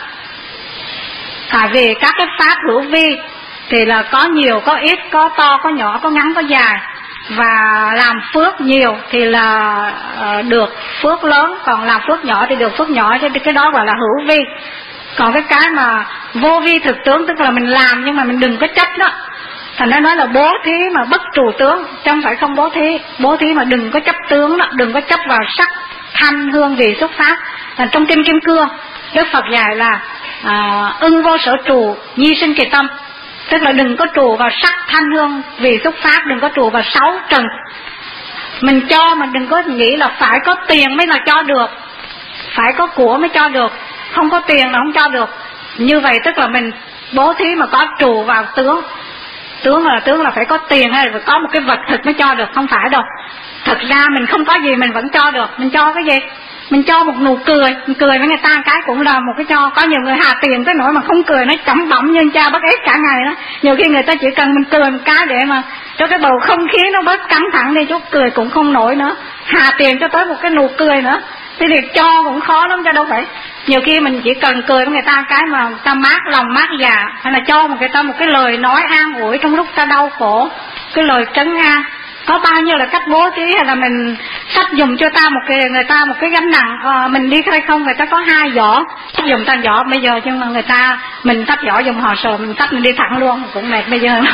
Tại vì các cái pháp hữu vi thì là có nhiều, có ít, có to, có nhỏ, có ngắn, có dài. Và làm phước nhiều thì là uh, được phước lớn, còn làm phước nhỏ thì được phước nhỏ, chứ cái đó gọi là hữu vi. Còn cái cái mà vô vi thực tướng tức là mình làm nhưng mà mình đừng có chấp đó. Thành ra nói là bố thí mà bất trù tướng, chứ không phải không bố thí. Bố thí mà đừng có chấp tướng đó, đừng có chấp vào sắc, thanh, hương, vị, xuất pháp. À, trong Kinh Kim Cương Đức Phật dạy là à, ưng vô sở trù, nhi sinh kỳ tâm. Tức là đừng có trù vào sắc, thanh, hương, vị, xuất pháp, đừng có trù vào sáu trần. Mình cho mà đừng có nghĩ là phải có tiền mới là cho được, phải có của mới cho được, không có tiền là không cho được. Như vậy tức là mình bố thí mà có trù vào tướng. Tướng là tướng là phải có tiền hay là phải có một cái vật thực mới cho được, không phải đâu. Thật ra mình không có gì mình vẫn cho được. Mình cho cái gì? Mình cho một nụ cười, mình cười với người ta cái cũng là một cái cho. Có nhiều người hà tiền tới nỗi mà không cười, nó chấm bẩm nhân cha bắt ép cả ngày đó. Nhiều khi người ta chỉ cần mình cười một cái để mà cho cái bầu không khí nó bớt căng thẳng đi, chút cười cũng không nổi nữa. Hà tiền cho tới một cái nụ cười nữa. Thế thì cho cũng khó lắm, cho đâu phải. Nhiều khi mình chỉ cần cười với người ta cái mà ta mát lòng mát dạ, hay là cho một người ta một cái lời nói an ủi trong lúc ta đau khổ, cái lời trấn an. Có bao nhiêu là cách bố thí, hay là mình sách dùng cho ta một cái người ta một cái gánh nặng, à, mình đi khai không người ta có hai giỏ, sách dùng ta giỏ bây giờ, nhưng mà người ta mình sách giỏ dùng họ sờ, mình sách mình đi thẳng luôn cũng mệt bây giờ.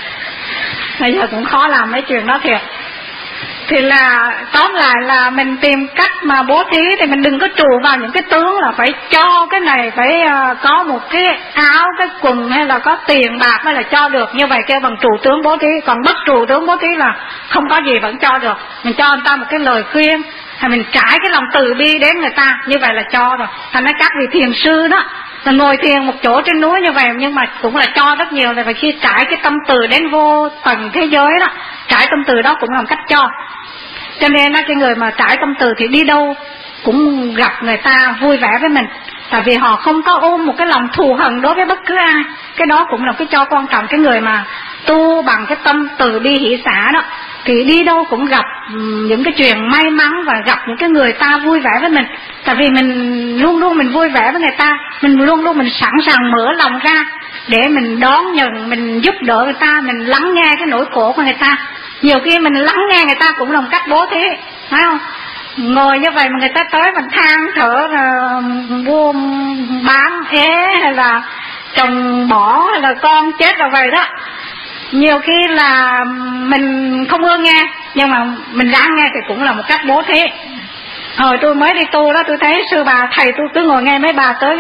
Bây giờ cũng khó làm mấy chuyện đó thiệt. Thì là tóm lại là mình tìm cách mà bố thí thì mình đừng có trù vào những cái tướng là phải cho cái này, phải uh, có một cái áo, cái quần hay là có tiền bạc mới là cho được. Như vậy kêu bằng trù tướng bố thí. Còn bất trù tướng bố thí là không có gì vẫn cho được. Mình cho người ta một cái lời khuyên, hay mình trải cái lòng từ bi đến người ta, như vậy là cho rồi. Thành ra các vị thiền sư đó là ngồi thiền một chỗ trên núi như vậy, nhưng mà cũng là cho rất nhiều. Và khi trải cái tâm từ đến vô tầng thế giới đó, trải tâm từ đó cũng là một cách cho. Cho nên cái người mà trải tâm từ thì đi đâu cũng gặp người ta vui vẻ với mình. Tại vì họ không có ôm một cái lòng thù hận đối với bất cứ ai. Cái đó cũng là cái cho quan trọng. Cái người mà tu bằng cái tâm từ bi hỷ xả đó thì đi đâu cũng gặp những cái chuyện may mắn, và gặp những cái người ta vui vẻ với mình. Tại vì mình luôn luôn mình vui vẻ với người ta, mình luôn luôn mình sẵn sàng mở lòng ra để mình đón nhận, mình giúp đỡ người ta, mình lắng nghe cái nỗi khổ của người ta. Nhiều khi mình lắng nghe người ta cũng là một cách bố thí, phải không? Ngồi như vậy mà người ta tới mình than thở là buôn bán ế, hay là chồng bỏ, hay là con chết rồi vậy đó. Nhiều khi là mình không ưa nghe, nhưng mà mình ráng nghe thì cũng là một cách bố thí. Hồi tôi mới đi tu đó, tôi thấy sư bà thầy tôi cứ ngồi nghe mấy bà tới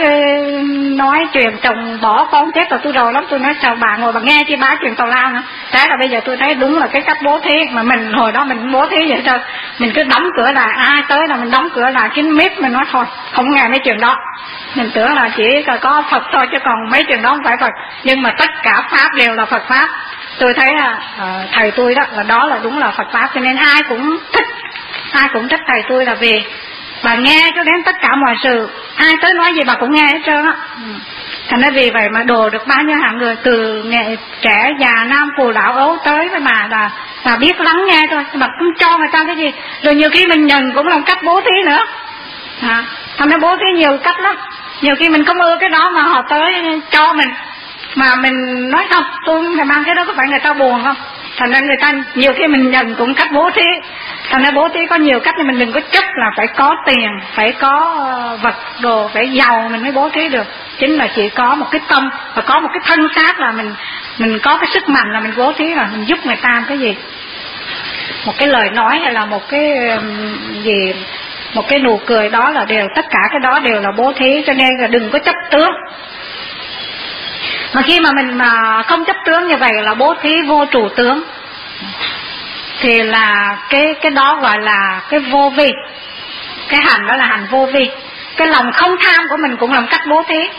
nói chuyện chồng bỏ con chết rồi tôi rồi lắm. Tôi nói sao bà ngồi bà nghe chứ bá chuyện tào lao nữa. Thế là bây giờ tôi thấy đúng là cái cách bố thí. Mà mình hồi đó mình bố thí vậy thôi, mình cứ đóng cửa lại, ai tới là mình đóng cửa lại kín mít, mình nói thôi không nghe mấy chuyện đó. Mình tưởng là chỉ có Phật thôi, chứ còn mấy chuyện đó không phải Phật. Nhưng mà tất cả pháp đều là Phật pháp. Tôi thấy là uh, thầy tôi đó là đó là đúng là Phật pháp, cho nên ai cũng thích, ai cũng thích thầy tôi là vì bà nghe cho đến tất cả mọi sự, ai tới nói gì bà cũng nghe hết trơn á. Ừ. Thành ra vì vậy mà đồ được bao nhiêu hạng người, từ nghệ trẻ già nam phù lão ấu tới với bà là bà biết lắng nghe thôi, bà không cho người ta cái gì. Rồi nhiều khi mình nhận cũng là một cách bố thí nữa. À, Thành ra bố thí nhiều cách lắm. Nhiều khi mình không ưa cái đó mà họ tới cho mình, mà mình nói không, tôi phải mang cái đó, có phải người ta buồn không? Thành ra người ta nhiều khi mình nhận cũng cách bố thí. Thành ra bố thí có nhiều cách, nhưng mình đừng có chấp là phải có tiền, phải có vật đồ, phải giàu mình mới bố thí được. Chính là chỉ có một cái tâm và có một cái thân xác là mình mình có cái sức mạnh là mình bố thí, là mình giúp người ta cái gì, một cái lời nói hay là một cái gì, một cái nụ cười, đó là đều, tất cả cái đó đều là bố thí. Cho nên là đừng có chấp tướng. Mà khi mà mình mà không chấp tướng như vậy là bố thí vô trụ tướng, thì là cái cái đó gọi là cái vô vi. Cái hành đó là hành vô vi. Cái lòng không tham của mình cũng là một cách bố thí.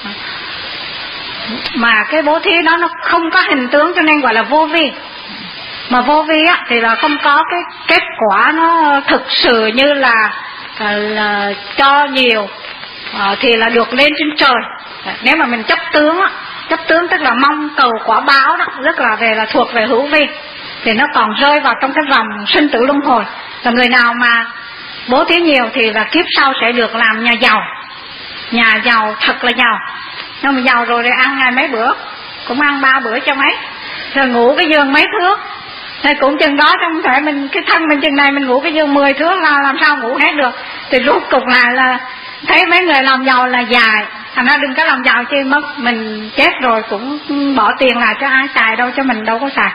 Mà cái bố thí đó nó không có hình tướng, cho nên gọi là vô vi. Mà vô vi á thì là không có cái kết quả nó thực sự như là, là cho nhiều à, thì là được lên trên trời. Nếu mà mình chấp tướng á, chấp tướng tức là mong cầu quả báo đó, rất là về là thuộc về hữu vi, thì nó còn rơi vào trong cái vòng sinh tử luân hồi. Và người nào mà bố thí nhiều thì là kiếp sau sẽ được làm nhà giàu, nhà giàu thật là giàu. Nhưng mà giàu rồi thì ăn ngày mấy bữa, cũng ăn ba bữa cho mấy, rồi ngủ cái giường mấy thước, thì cũng chừng đó, trong thể mình cái thân mình chừng này mình ngủ cái giường mười thước là làm sao ngủ hết được. Thì rốt cục lại là thấy mấy người làm giàu là dài. Thành ra đừng có làm giàu chi mất, mình chết rồi cũng bỏ tiền lại cho ai xài đâu, cho mình đâu có xài.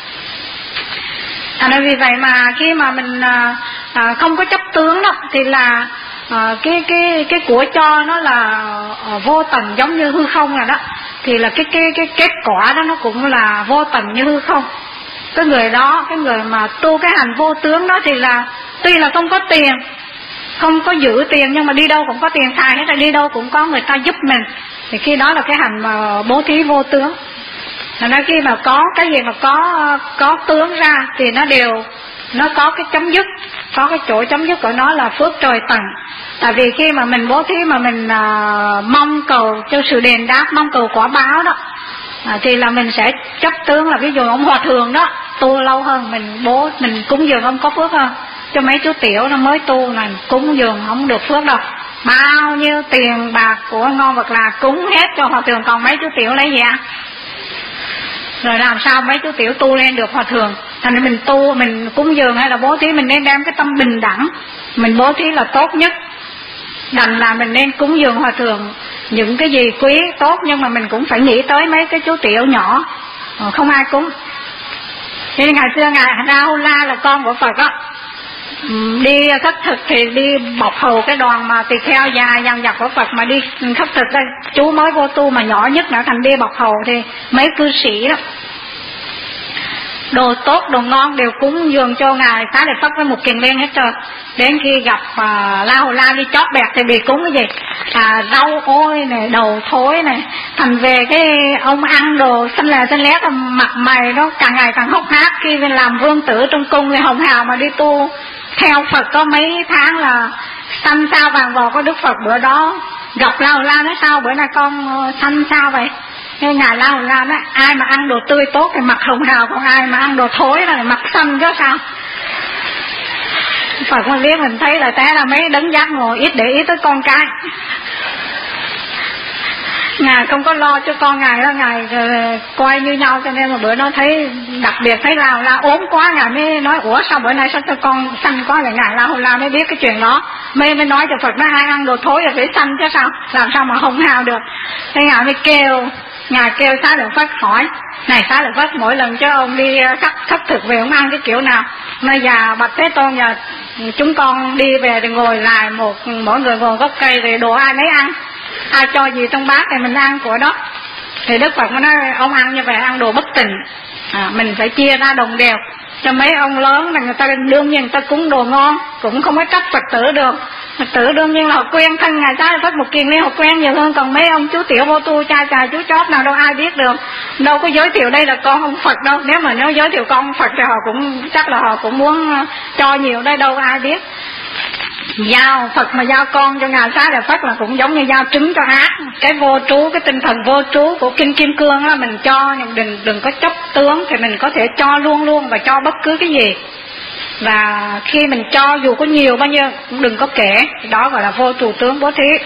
Thành ra vì vậy mà khi mà mình à, à, không có chấp tướng đó thì là à, cái cái cái của cho nó là à, vô tận giống như hư không rồi đó, thì là cái cái cái kết quả đó nó cũng là vô tận như hư không. Cái người đó, cái người mà tu cái hành vô tướng đó thì là tuy là không có tiền, không có giữ tiền, nhưng mà đi đâu cũng có tiền xài hết, đi đâu cũng có người ta giúp mình, thì khi đó là cái hành mà bố thí vô tướng. Thành ra khi mà có cái gì mà có có tướng ra thì nó đều nó có cái chấm dứt, có cái chỗ chấm dứt của nó là phước trời tầng. Tại vì khi mà mình bố thí mà mình uh, mong cầu cho sự đền đáp, mong cầu quả báo đó, à, thì là mình sẽ chấp tướng. Là ví dụ ông hòa thượng đó tu lâu hơn mình, bố mình cúng dường ông có phước hơn. Cho mấy chú tiểu nó mới tu là cúng dường không được phước đâu, bao nhiêu tiền bạc của ngon vật là cúng hết cho hòa thượng, còn mấy chú tiểu lấy gì ăn? Rồi làm sao mấy chú tiểu tu lên được hòa thượng? Thành ra mình tu, mình cúng dường hay là bố thí, mình nên đem cái tâm bình đẳng, mình bố thí là tốt nhất. Đành là mình nên cúng dường hòa thượng những cái gì quý tốt, nhưng mà mình cũng phải nghĩ tới mấy cái chú tiểu nhỏ không ai cúng. Thế ngày xưa ngài Rahula là con của Phật đó, đi khất thực thì đi bọc hầu cái đoàn mà tỳ kheo dài dằng dặc của Phật mà đi khất thực đây. Chú mới vô tu mà nhỏ nhất đã thành đi bọc hầu, thì mấy cư sĩ đó đồ tốt đồ ngon đều cúng dường cho ngài Xá Lợi Phất với một kiền liên hết trơn. Đến khi gặp à, La Hầu La đi chót bẹt thì bị cúng cái gì à, rau ôi này, đầu thối này. Thành về cái ông ăn đồ xanh lè xanh lét, mặt mày nó càng ngày càng hốc hác. Khi làm vương tử trong cung thì hồng hào mà đi tu theo Phật có mấy tháng là xanh sao vàng vò. Có Đức Phật bữa đó gặp La Hầu La nói sao bữa nay con xanh sao vậy? Nên ngài La Hầu La nói ai mà ăn đồ tươi tốt thì mặt hồng hào, còn ai mà ăn đồ thối là mặt xanh chứ sao. Phật mà biết mình thấy là té là mấy đấng giác ngộ ít để ý tới con cái. Ngài không có lo cho con ngài đó, ngài coi như nhau. Cho nên mà bữa đó thấy đặc biệt thấy La Hầu La ốm quá, ngài mới nói ủa sao bữa nay sao cho con xanh quá. Là ngài La Hầu La mới biết cái chuyện đó, mới mới nói cho Phật nó ai ăn đồ thối là phải xanh chứ sao, làm sao mà hồng hào được. Thế ngài mới kêu ngài kêu Xá Lợi Phất hỏi này Xá Lợi Phất, mỗi lần cho ông đi khất khất thực về ông ăn cái kiểu nào? Nói già bạch Thế Tôn, giờ chúng con đi về thì ngồi lại một mỗi người ngồi gốc cây, thì đồ ai nấy ăn, ai cho gì trong bát thì mình ăn của đó. Thì Đức Phật mới nói ông ăn như vậy ăn đồ bất tịnh, à, mình phải chia ra đồng đều. Cho mấy ông lớn là người ta đương nhiên người ta cúng đồ ngon, cũng không có trách Phật tử được. Phật tử đương nhiên là họ quen thân ngài Xá Lợi Phất một kiền liên họ quen nhiều hơn. Còn mấy ông chú tiểu vô tu trai trài chú chót nào đâu ai biết được, đâu có giới thiệu đây là con ông Phật đâu. Nếu mà nếu giới thiệu con ông Phật thì họ cũng chắc là họ cũng muốn cho nhiều đây, đâu ai biết. Giao Phật mà giao con cho ngài Xá Lợi Phất là cũng giống như giao trứng cho ác. Cái vô trú, cái tinh thần vô trú của kinh Kim Cương là mình cho, nhưng đừng đừng có chấp tướng, thì mình có thể cho luôn luôn và cho bất cứ cái gì. Và khi mình cho dù có nhiều bao nhiêu cũng đừng có kể, đó gọi là vô trụ tướng bố thí.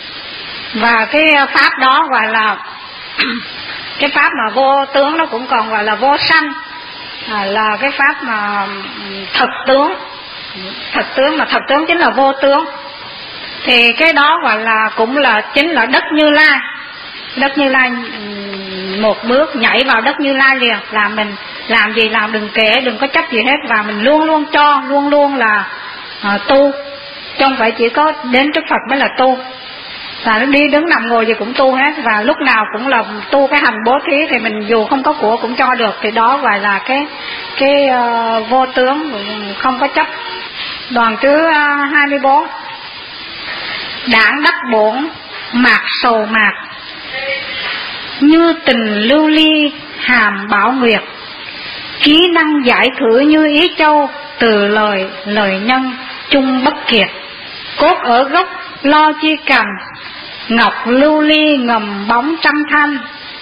Và cái pháp đó gọi là cái pháp mà vô tướng nó cũng còn gọi là vô sanh, à, là cái pháp mà thật tướng. Thật tướng mà thật tướng chính là vô tướng. Thì cái đó gọi là cũng là chính là đất Như Lai. Đất Như Lai một bước nhảy vào đất Như Lai liền, là mình làm gì làm đừng kể, đừng có chấp gì hết, và mình luôn luôn cho, luôn luôn là uh, tu, chứ không phải chỉ có đến trước Phật mới là tu. Và nó đi đứng nằm ngồi gì cũng tu hết, và lúc nào cũng là tu cái hành bố thí, thì mình dù không có của cũng cho được. Thì đó gọi là cái cái uh, vô tướng, không có chấp. Đoạn thứ uh, hai mươi bốn. Đảng đắc bổn mạc sầu mạc, như tình lưu ly hàm bảo nguyệt, ký năng giải thử như ý châu, từ lời lời nhân chung bất kiệt. Cốt ở gốc lo chi cành, ngọc lưu ly ngầm bóng trăm thanh,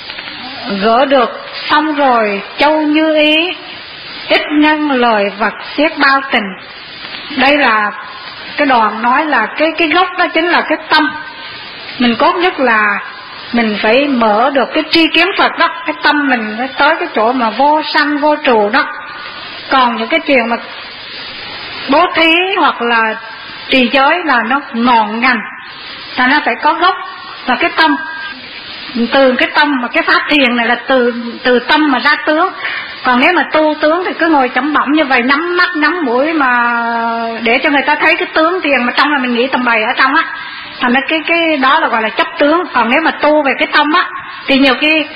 gỡ được xong rồi châu như ý, ít nhân lời vật xiết bao tình. Đây là cái đoạn nói là cái cái gốc đó chính là cái tâm. Mình cốt nhất là mình phải mở được cái tri kiến Phật đó, cái tâm mình phải tới cái chỗ mà vô sanh vô trụ đó. Còn những cái chuyện mà bố thí hoặc là trì giới là nó ngọn ngành, là nó phải có gốc là cái tâm. Từ cái tâm mà cái pháp thiền này là từ từ tâm mà ra tướng. Còn nếu mà tu tướng thì cứ ngồi chấm bẩm như vậy, nắm mắt nắm mũi mà để cho người ta thấy cái tướng thiền, mà trong là mình nghĩ tầm bày ở trong á, thành ra cái cái đó là gọi là chấp tướng. Còn nếu mà tu về cái tâm á thì nhiều khi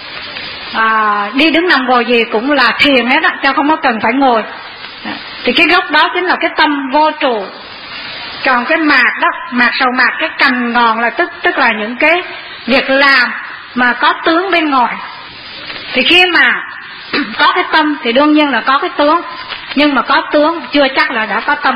à, đi đứng nằm ngồi gì cũng là thiền hết á, cho không có cần phải ngồi. Thì cái gốc đó chính là cái tâm vô trụ. Còn cái mạc đó, mạc sầu mạc, cái cành ngọn là tức tức là những cái việc làm mà có tướng bên ngoài. Thì khi mà có cái tâm thì đương nhiên là có cái tướng, nhưng mà có tướng chưa chắc là đã có tâm.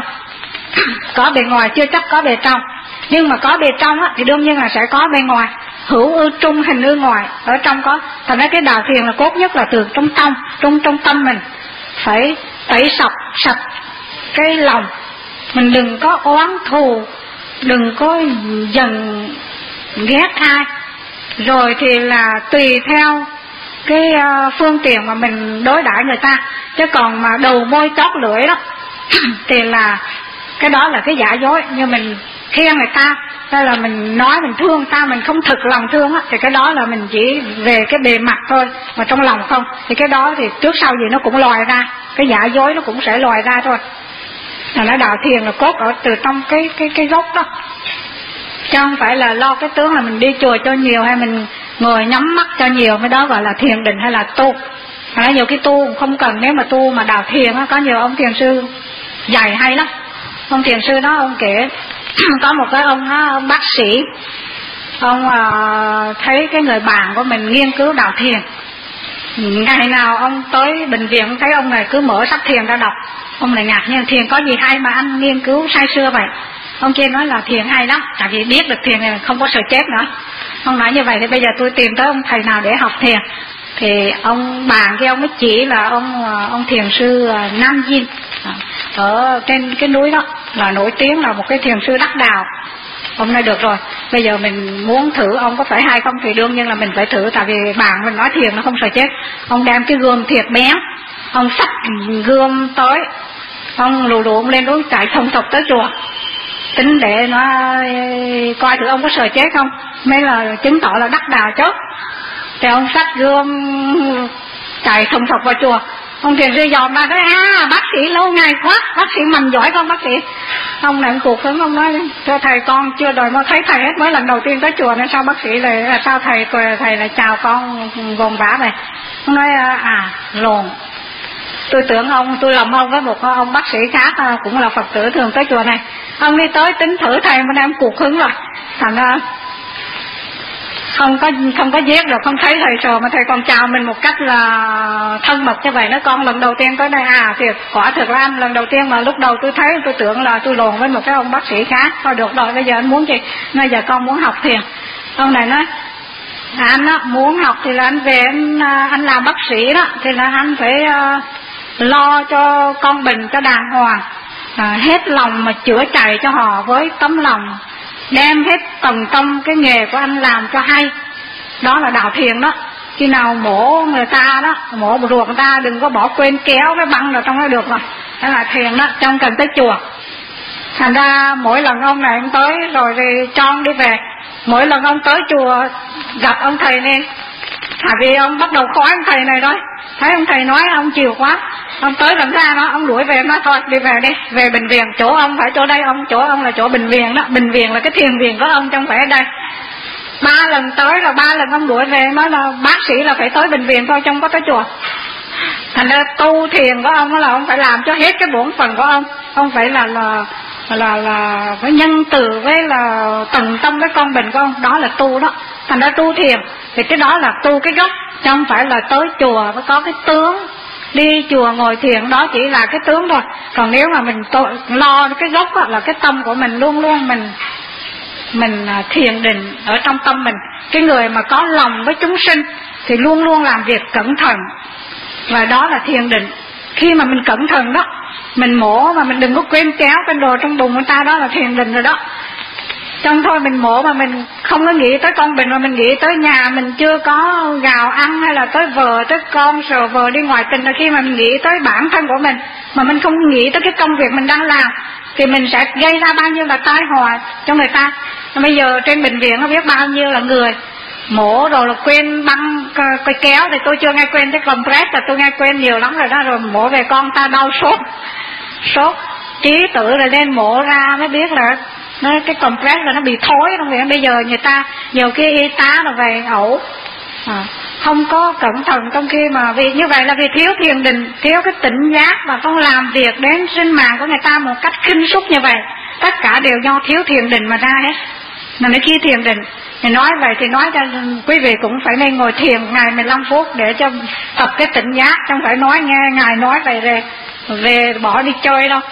Có bề ngoài chưa chắc có bề trong, nhưng mà có bề trong á, thì đương nhiên là sẽ có bề ngoài. Hữu ư trung hình ư ngoài, ở trong có. Thành ra cái đạo thiền là cốt nhất là từ trong tâm, trong trong tâm mình phải tẩy sạch sạch cái lòng. Mình đừng có oán thù, đừng có dần ghét ai. Rồi thì là tùy theo cái phương tiện mà mình đối đãi người ta. Chứ còn mà đầu môi chót lưỡi đó thì là cái đó là cái giả dối. Như mình khen người ta, hay là mình nói mình thương ta, mình không thực lòng thương á, thì cái đó là mình chỉ về cái bề mặt thôi, mà trong lòng không. Thì cái đó thì trước sau gì nó cũng lòi ra, cái giả dối nó cũng sẽ lòi ra thôi. Là nó đạo thiền là cốt ở từ trong cái cái cái gốc đó, chứ không phải là lo cái tướng là mình đi chùa cho nhiều hay mình ngồi nhắm mắt cho nhiều, cái đó gọi là thiền định hay là tu. Mà nhiều cái tu không cần, nếu mà tu mà đạo thiền á, có nhiều ông thiền sư dạy hay lắm. Ông thiền sư đó ông kể có một cái ông, đó, ông bác sĩ, ông uh, thấy cái người bạn của mình nghiên cứu đạo thiền. Ngày nào ông tới bệnh viện ông thấy ông này cứ mở sách thiền ra đọc. Ông này ngạc nhiên, thiền có gì hay mà anh nghiên cứu say sưa vậy? Ông kia nói là thiền hay lắm, tại vì biết được thiền này không có sợ chết nữa. Ông nói như vậy thì bây giờ tôi tìm tới ông thầy nào để học thiền. Thì ông bạn kia ông mới chỉ là ông ông thiền sư Nam Diên ở trên cái núi đó, là nổi tiếng là một cái thiền sư đắc đạo. Ông nói được rồi, bây giờ mình muốn thử ông có phải hay không thì đương nhiên là mình phải thử, tại vì bạn mình nói thiền nó không sợ chết. Ông đem cái gươm thiệt bén, ông xách gươm tới, ông lù lù ông lên núi chạy thông thục tới chùa, tính để nó coi thử ông có sợ chết không, mới là chứng tỏ là đắc đạo chốt. Thì ông xách gươm chạy thông thục vào chùa. Ông thiền sư dòm ra nói à bác sĩ lâu ngày quá, bác sĩ mạnh giỏi không bác sĩ. Ông này cuộc hứng ông nói cho thầy con chưa đời mà thấy thầy hết, mới lần đầu tiên tới chùa nên sao bác sĩ lại là sao thầy thầy lại chào con gồm vã vậy. Ông nói à lồn, tôi tưởng ông tôi lầm ông với một ông bác sĩ khác cũng là Phật tử thường tới chùa này. Ông đi tới tính thử thầy mà đem cuộc hứng rồi, thành ra không có không có giết được, không thấy thầy rồi mà thầy còn chào mình một cách là thân mật như vậy. Nói con lần đầu tiên tới đây à thiệt quả thực là anh lần đầu tiên mà lúc đầu tôi thấy tôi tưởng là tôi lồn với một cái ông bác sĩ khác. Thôi được rồi, bây giờ anh muốn gì? Bây giờ con muốn học thiền. Ông này nói à, anh á, muốn học thì là anh về anh anh làm bác sĩ đó thì là anh phải uh, lo cho con bình cho đàng hoàng, à, hết lòng mà chữa chạy cho họ với tấm lòng, đem hết tầng tâm cái nghề của anh làm cho hay. Đó là đạo thiền đó. Khi nào mổ người ta đó, mổ ruột người ta đừng có bỏ quên kéo cái băng vào trong đó được rồi. Đó là thiền đó, trong cần tới chùa. Thành ra mỗi lần ông này ông tới rồi thì cho ông đi về. Mỗi lần ông tới chùa gặp ông thầy nên, tại vì ông bắt đầu khói ông thầy này đó. Thấy ông thầy nói ông chiều quá, ông tới làm ra đó, ông đuổi về, nói thôi đi về đi, về bệnh viện. Chỗ ông phải chỗ đây, ông chỗ ông là chỗ bệnh viện đó. Bệnh viện là cái thiền viện của ông, không phải ở đây. Ba lần tới là ba lần ông đuổi về, nói là bác sĩ là phải tới bệnh viện thôi, chứ không có tới chùa. Thành ra tu thiền của ông là ông phải làm cho hết cái bổn phận của ông. Ông phải là là là là với nhân từ, với là tận tâm với con bệnh của ông. Đó là tu đó. Thành ra tu thiền thì cái đó là tu cái gốc, chứ không phải là tới chùa mới có cái tướng. Đi chùa ngồi thiền đó chỉ là cái tướng thôi. Còn nếu mà mình to, lo cái gốc đó, là cái tâm của mình luôn luôn mình mình thiền định ở trong tâm mình. Cái người mà có lòng với chúng sinh thì luôn luôn làm việc cẩn thận, và đó là thiền định. Khi mà mình cẩn thận đó, mình mổ mà mình đừng có quên kéo cái đồ trong bụng người ta, đó là thiền định rồi đó. Trong thôi mình mổ mà mình không có nghĩ tới con bệnh, mà mình nghĩ tới nhà mình chưa có gạo ăn, hay là tới vợ, tới con, sợ vợ đi ngoài tình, là khi mà mình nghĩ tới bản thân của mình mà mình không nghĩ tới cái công việc mình đang làm thì mình sẽ gây ra bao nhiêu là tai họa cho người ta. Bây giờ trên bệnh viện nó biết bao nhiêu là người mổ rồi là quên băng cái kéo, thì tôi chưa nghe quên, cái compress là tôi nghe quên nhiều lắm rồi đó. Rồi mổ về con ta đau sốt sốt trí tử rồi lên mổ ra mới biết là nó, cái compress là nó bị thối trong viện. Bây giờ người ta nhiều khi y tá là về ẩu, à, không có cẩn thận, trong khi mà vì như vậy là vì thiếu thiền định, thiếu cái tỉnh giác, và không làm việc đến sinh mạng của người ta một cách khinh suất như vậy. Tất cả đều do thiếu thiền định mà ra hết. Mà nếu khi thiền định thì nói vậy thì nói cho quý vị cũng phải nên ngồi thiền ngày mười lăm phút để cho tập cái tỉnh giác, không phải nói nghe ngài nói vậy về về bỏ đi chơi đâu.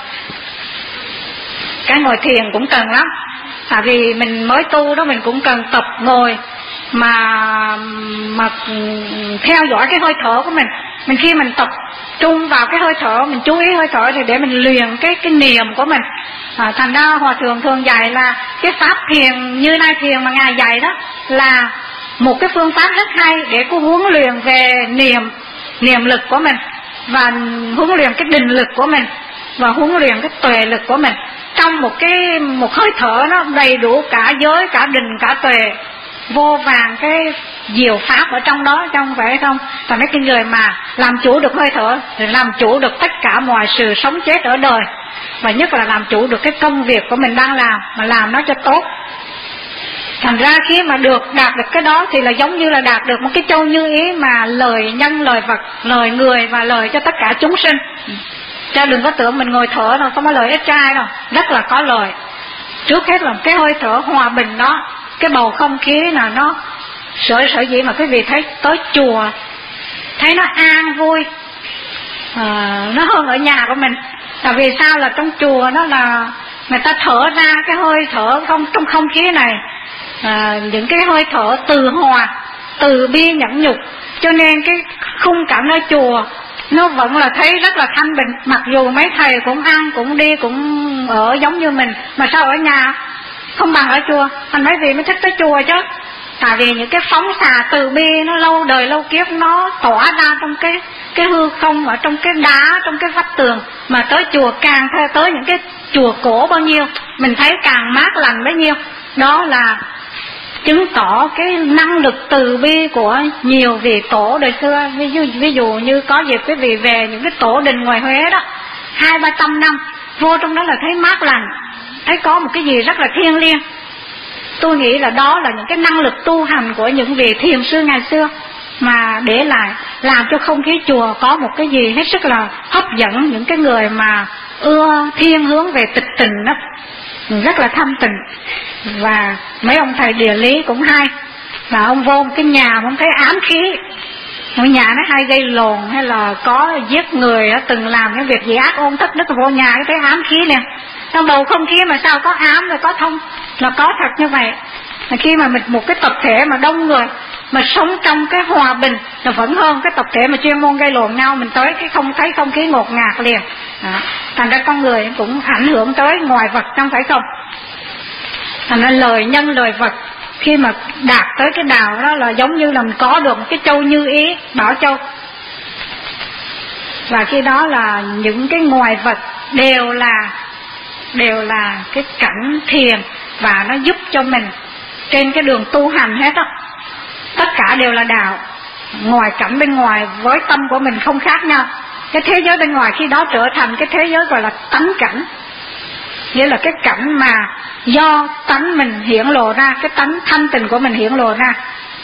Cái ngồi thiền cũng cần lắm, tại vì mình mới tu đó, mình cũng cần tập ngồi mà mà theo dõi cái hơi thở của mình. Mình khi mình tập trung vào cái hơi thở, mình chú ý hơi thở thì để mình luyện cái cái niệm của mình. À, thành ra hòa thượng thường dạy là cái pháp thiền như nay thiền mà ngài dạy đó là một cái phương pháp rất hay để cô huấn luyện về niệm niệm lực của mình, và huấn luyện cái định lực của mình, và huấn luyện cái tuệ lực của mình. Trong một cái một hơi thở nó đầy đủ cả giới, cả định, cả tuệ, vô vàng cái diệu pháp ở trong đó, chứ không phải không. Và mấy cái người mà làm chủ được hơi thở thì làm chủ được tất cả mọi sự sống chết ở đời, và nhất là làm chủ được cái công việc của mình đang làm, mà làm nó cho tốt. Thành ra khi mà được đạt được cái đó thì là giống như là đạt được một cái châu như ý, mà lời nhân, lời vật, lời người và lời cho tất cả chúng sinh. Cho đừng có tưởng mình ngồi thở đâu không có lời ít cho ai đâu, rất là có lời. Trước hết là cái hơi thở hòa bình đó, cái bầu không khí là nó sở sở dĩ mà quý vị thấy tới chùa thấy nó an vui, à, nó hơn ở nhà của mình. Tại vì sao? Là trong chùa nó là người ta thở ra cái hơi thở không trong không khí này, à, những cái hơi thở từ hòa, từ bi, nhẫn nhục, cho nên cái khung cảnh ở chùa nó vẫn là thấy rất là thanh bình. Mặc dù mấy thầy cũng ăn, cũng đi, cũng ở giống như mình, mà sao ở nhà không bằng ở chùa? Thành mấy vị mới thích tới chùa chứ. Tại vì những cái phóng xạ từ bi nó lâu đời lâu kiếp nó tỏa ra trong cái cái hư không, ở trong cái đá, trong cái vách tường. Mà tới chùa càng theo tới những cái chùa cổ bao nhiêu, mình thấy càng mát lành bấy nhiêu. Đó là chứng tỏ cái năng lực từ bi của nhiều vị tổ đời xưa. Ví dụ, ví dụ như có dịp quý vị về những cái tổ đình ngoài Huế đó, hai ba trăm năm vô trong đó là thấy mát lành, thấy có một cái gì rất là thiêng liêng. Tôi nghĩ là đó là những cái năng lực tu hành của những vị thiền sư ngày xưa, mà để lại làm cho không khí chùa có một cái gì hết sức là hấp dẫn những cái người mà ưa thiên hướng về tịch tình đó, rất là thanh tịnh. Và mấy ông thầy địa lý cũng hay, là ông vô một cái nhà mà ông thấy ám khí, ngôi nhà nó hay gây lồn hay là có giết người, từng làm cái việc gì ác ôn thất đức, vô nhà cái thấy ám khí liền. Trong bầu không khí mà sao có ám rồi có thông, là có thật như vậy. Mà khi mà mình một cái tập thể mà đông người mà sống trong cái hòa bình là vẫn hơn cái tập thể mà chuyên môn gây lộn nhau, mình tới cái không thấy không khí ngột ngạt liền. Đó. Thành ra con người cũng ảnh hưởng tới ngoài vật, không phải không? Thành ra lời nhân lời vật khi mà đạt tới cái đạo đó là giống như là mình có được một cái châu Như Ý, Bảo Châu. Và khi đó là những cái ngoài vật đều là đều là cái cảnh thiền, và nó giúp cho mình trên cái đường tu hành hết á. Tất cả đều là đạo. Ngoài cảnh bên ngoài với tâm của mình không khác nhau. Cái thế giới bên ngoài khi đó trở thành cái thế giới gọi là tánh cảnh, nghĩa là cái cảnh mà do tánh mình hiển lộ ra, cái tánh thanh tịnh của mình hiển lộ ra.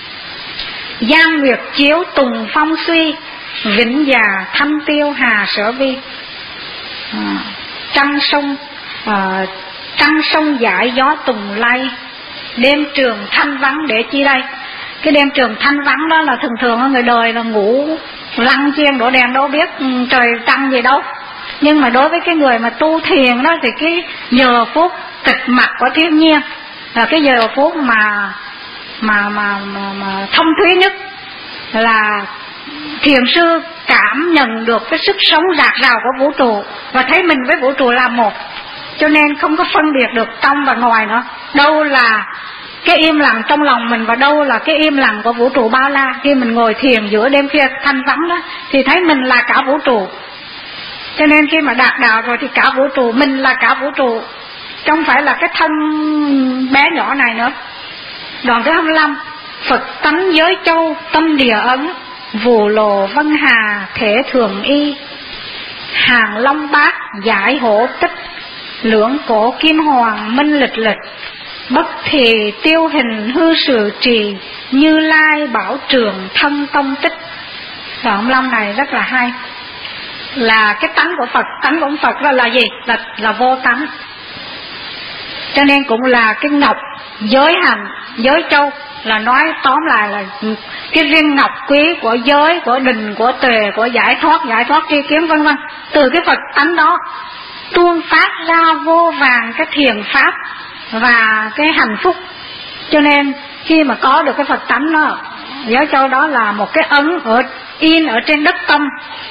Giang nguyệt chiếu tùng phong suy, vĩnh già thâm tiêu hà sở vi. à, Trăng sông à, Trăng sông dãi gió tùng lay, đêm trường thanh vắng để chi đây. Cái đêm trường thanh vắng đó là thường thường người đời là ngủ lăn chiên đổ đèn đâu biết trời trăng gì đâu. Nhưng mà đối với cái người mà tu thiền đó thì cái giờ phút tịch mặc của thiên nhiên là cái giờ phút mà mà mà mà, mà thông thúy nhất, là thiền sư cảm nhận được cái sức sống rạc rào của vũ trụ và thấy mình với vũ trụ là một, cho nên không có phân biệt được trong và ngoài nữa. Đâu là cái im lặng trong lòng mình và đâu là cái im lặng của vũ trụ bao la. Khi mình ngồi thiền giữa đêm khuya thanh vắng đó thì thấy mình là cả vũ trụ. Cho nên khi mà đạt đạo rồi thì cả vũ trụ, mình là cả vũ trụ, không phải là cái thân bé nhỏ này nữa. Đoạn thứ hai mươi lăm, Phật tánh giới châu tâm địa ấn, vù lồ vân hà thể thường y, hàng long bát giải hổ tích, lưỡng cổ kim hoàng minh lịch lịch, bất thì tiêu hình hư sự trì, Như Lai bảo trường thân tông tích. Đoạn hai mươi lăm này rất là hay. Là cái tánh của Phật, tánh của Phật đó là gì? Là, là vô tánh. Cho nên cũng là cái ngọc giới hành, giới châu, là nói tóm lại là cái viên ngọc quý của giới, của đình, của tuệ, của giải thoát, giải thoát tri kiến vân vân. Từ cái Phật tánh đó tuôn phát ra vô vàng cái thiền pháp và cái hạnh phúc. Cho nên khi mà có được cái Phật tánh đó, giới châu đó là một cái ấn ở in ở trên đất tâm.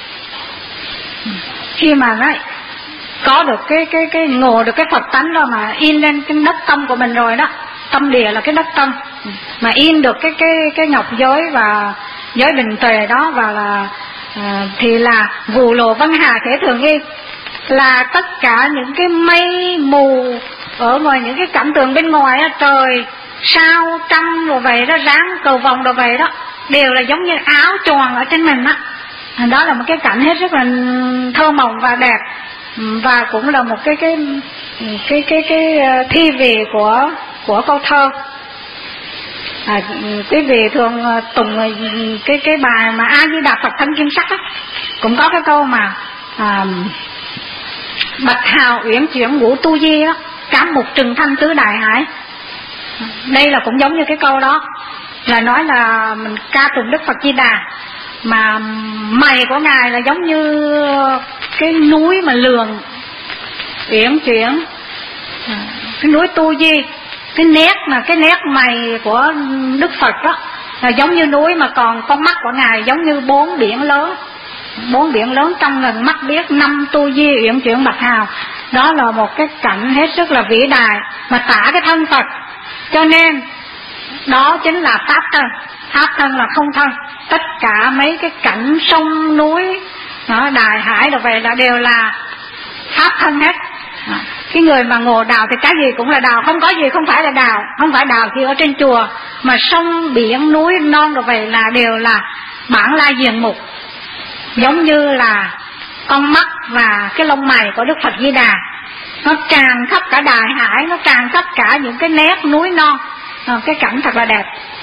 Khi mà nó có được cái cái cái ngộ được cái Phật tánh đó mà in lên cái đất tâm của mình rồi đó, tâm địa là cái đất tâm, mà in được cái cái cái ngọc giới và giới định tuệ đó, và là à, thì là vù lồ vân hà thể thường y, là tất cả những cái mây mù ở ngoài, những cái cảnh tượng bên ngoài đó, trời sao trăng rồi vậy đó, dáng cầu vồng rồi vậy đó, đều là giống như áo choàng ở trên mình đó. Đó là một cái cảnh hết rất là thơ mộng và đẹp, và cũng là một cái cái cái cái cái thi vị của của câu thơ. À, quý vị thường tụng cái cái bài mà A Di Đà Phật Thân Kim Sắc á, cũng có cái câu mà à, bạch hào uyển chuyển ngũ tu di á, cám mục trừng thanh tứ đại hải. Đây là cũng giống như cái câu đó, là nói là mình ca tụng Đức Phật Di Đà, mà mày của ngài là giống như cái núi mà lường uyển chuyển, cái núi tu di, cái nét mà cái nét mày của Đức Phật đó là giống như núi, mà còn con mắt của ngài giống như bốn biển lớn, bốn biển lớn trong lần mắt biết năm tu di uyển chuyển bạch hào. Đó là một cái cảnh hết sức là vĩ đại mà tả cái thân Phật. Cho nên đó chính là pháp thân. Pháp thân là không thân. Tất cả mấy cái cảnh sông núi đó, đại hải rồi vậy là đều là pháp thân hết. Cái người mà ngộ đạo thì cái gì cũng là đạo, không có gì không phải là đạo. Không phải đạo thì ở trên chùa, mà sông biển núi non rồi vậy là đều là bản la diện mục, giống như là con mắt và cái lông mày của Đức Phật Di Đà. Nó tràn khắp cả đại hải, nó tràn khắp cả những cái nét núi non, cái cảnh thật là đẹp.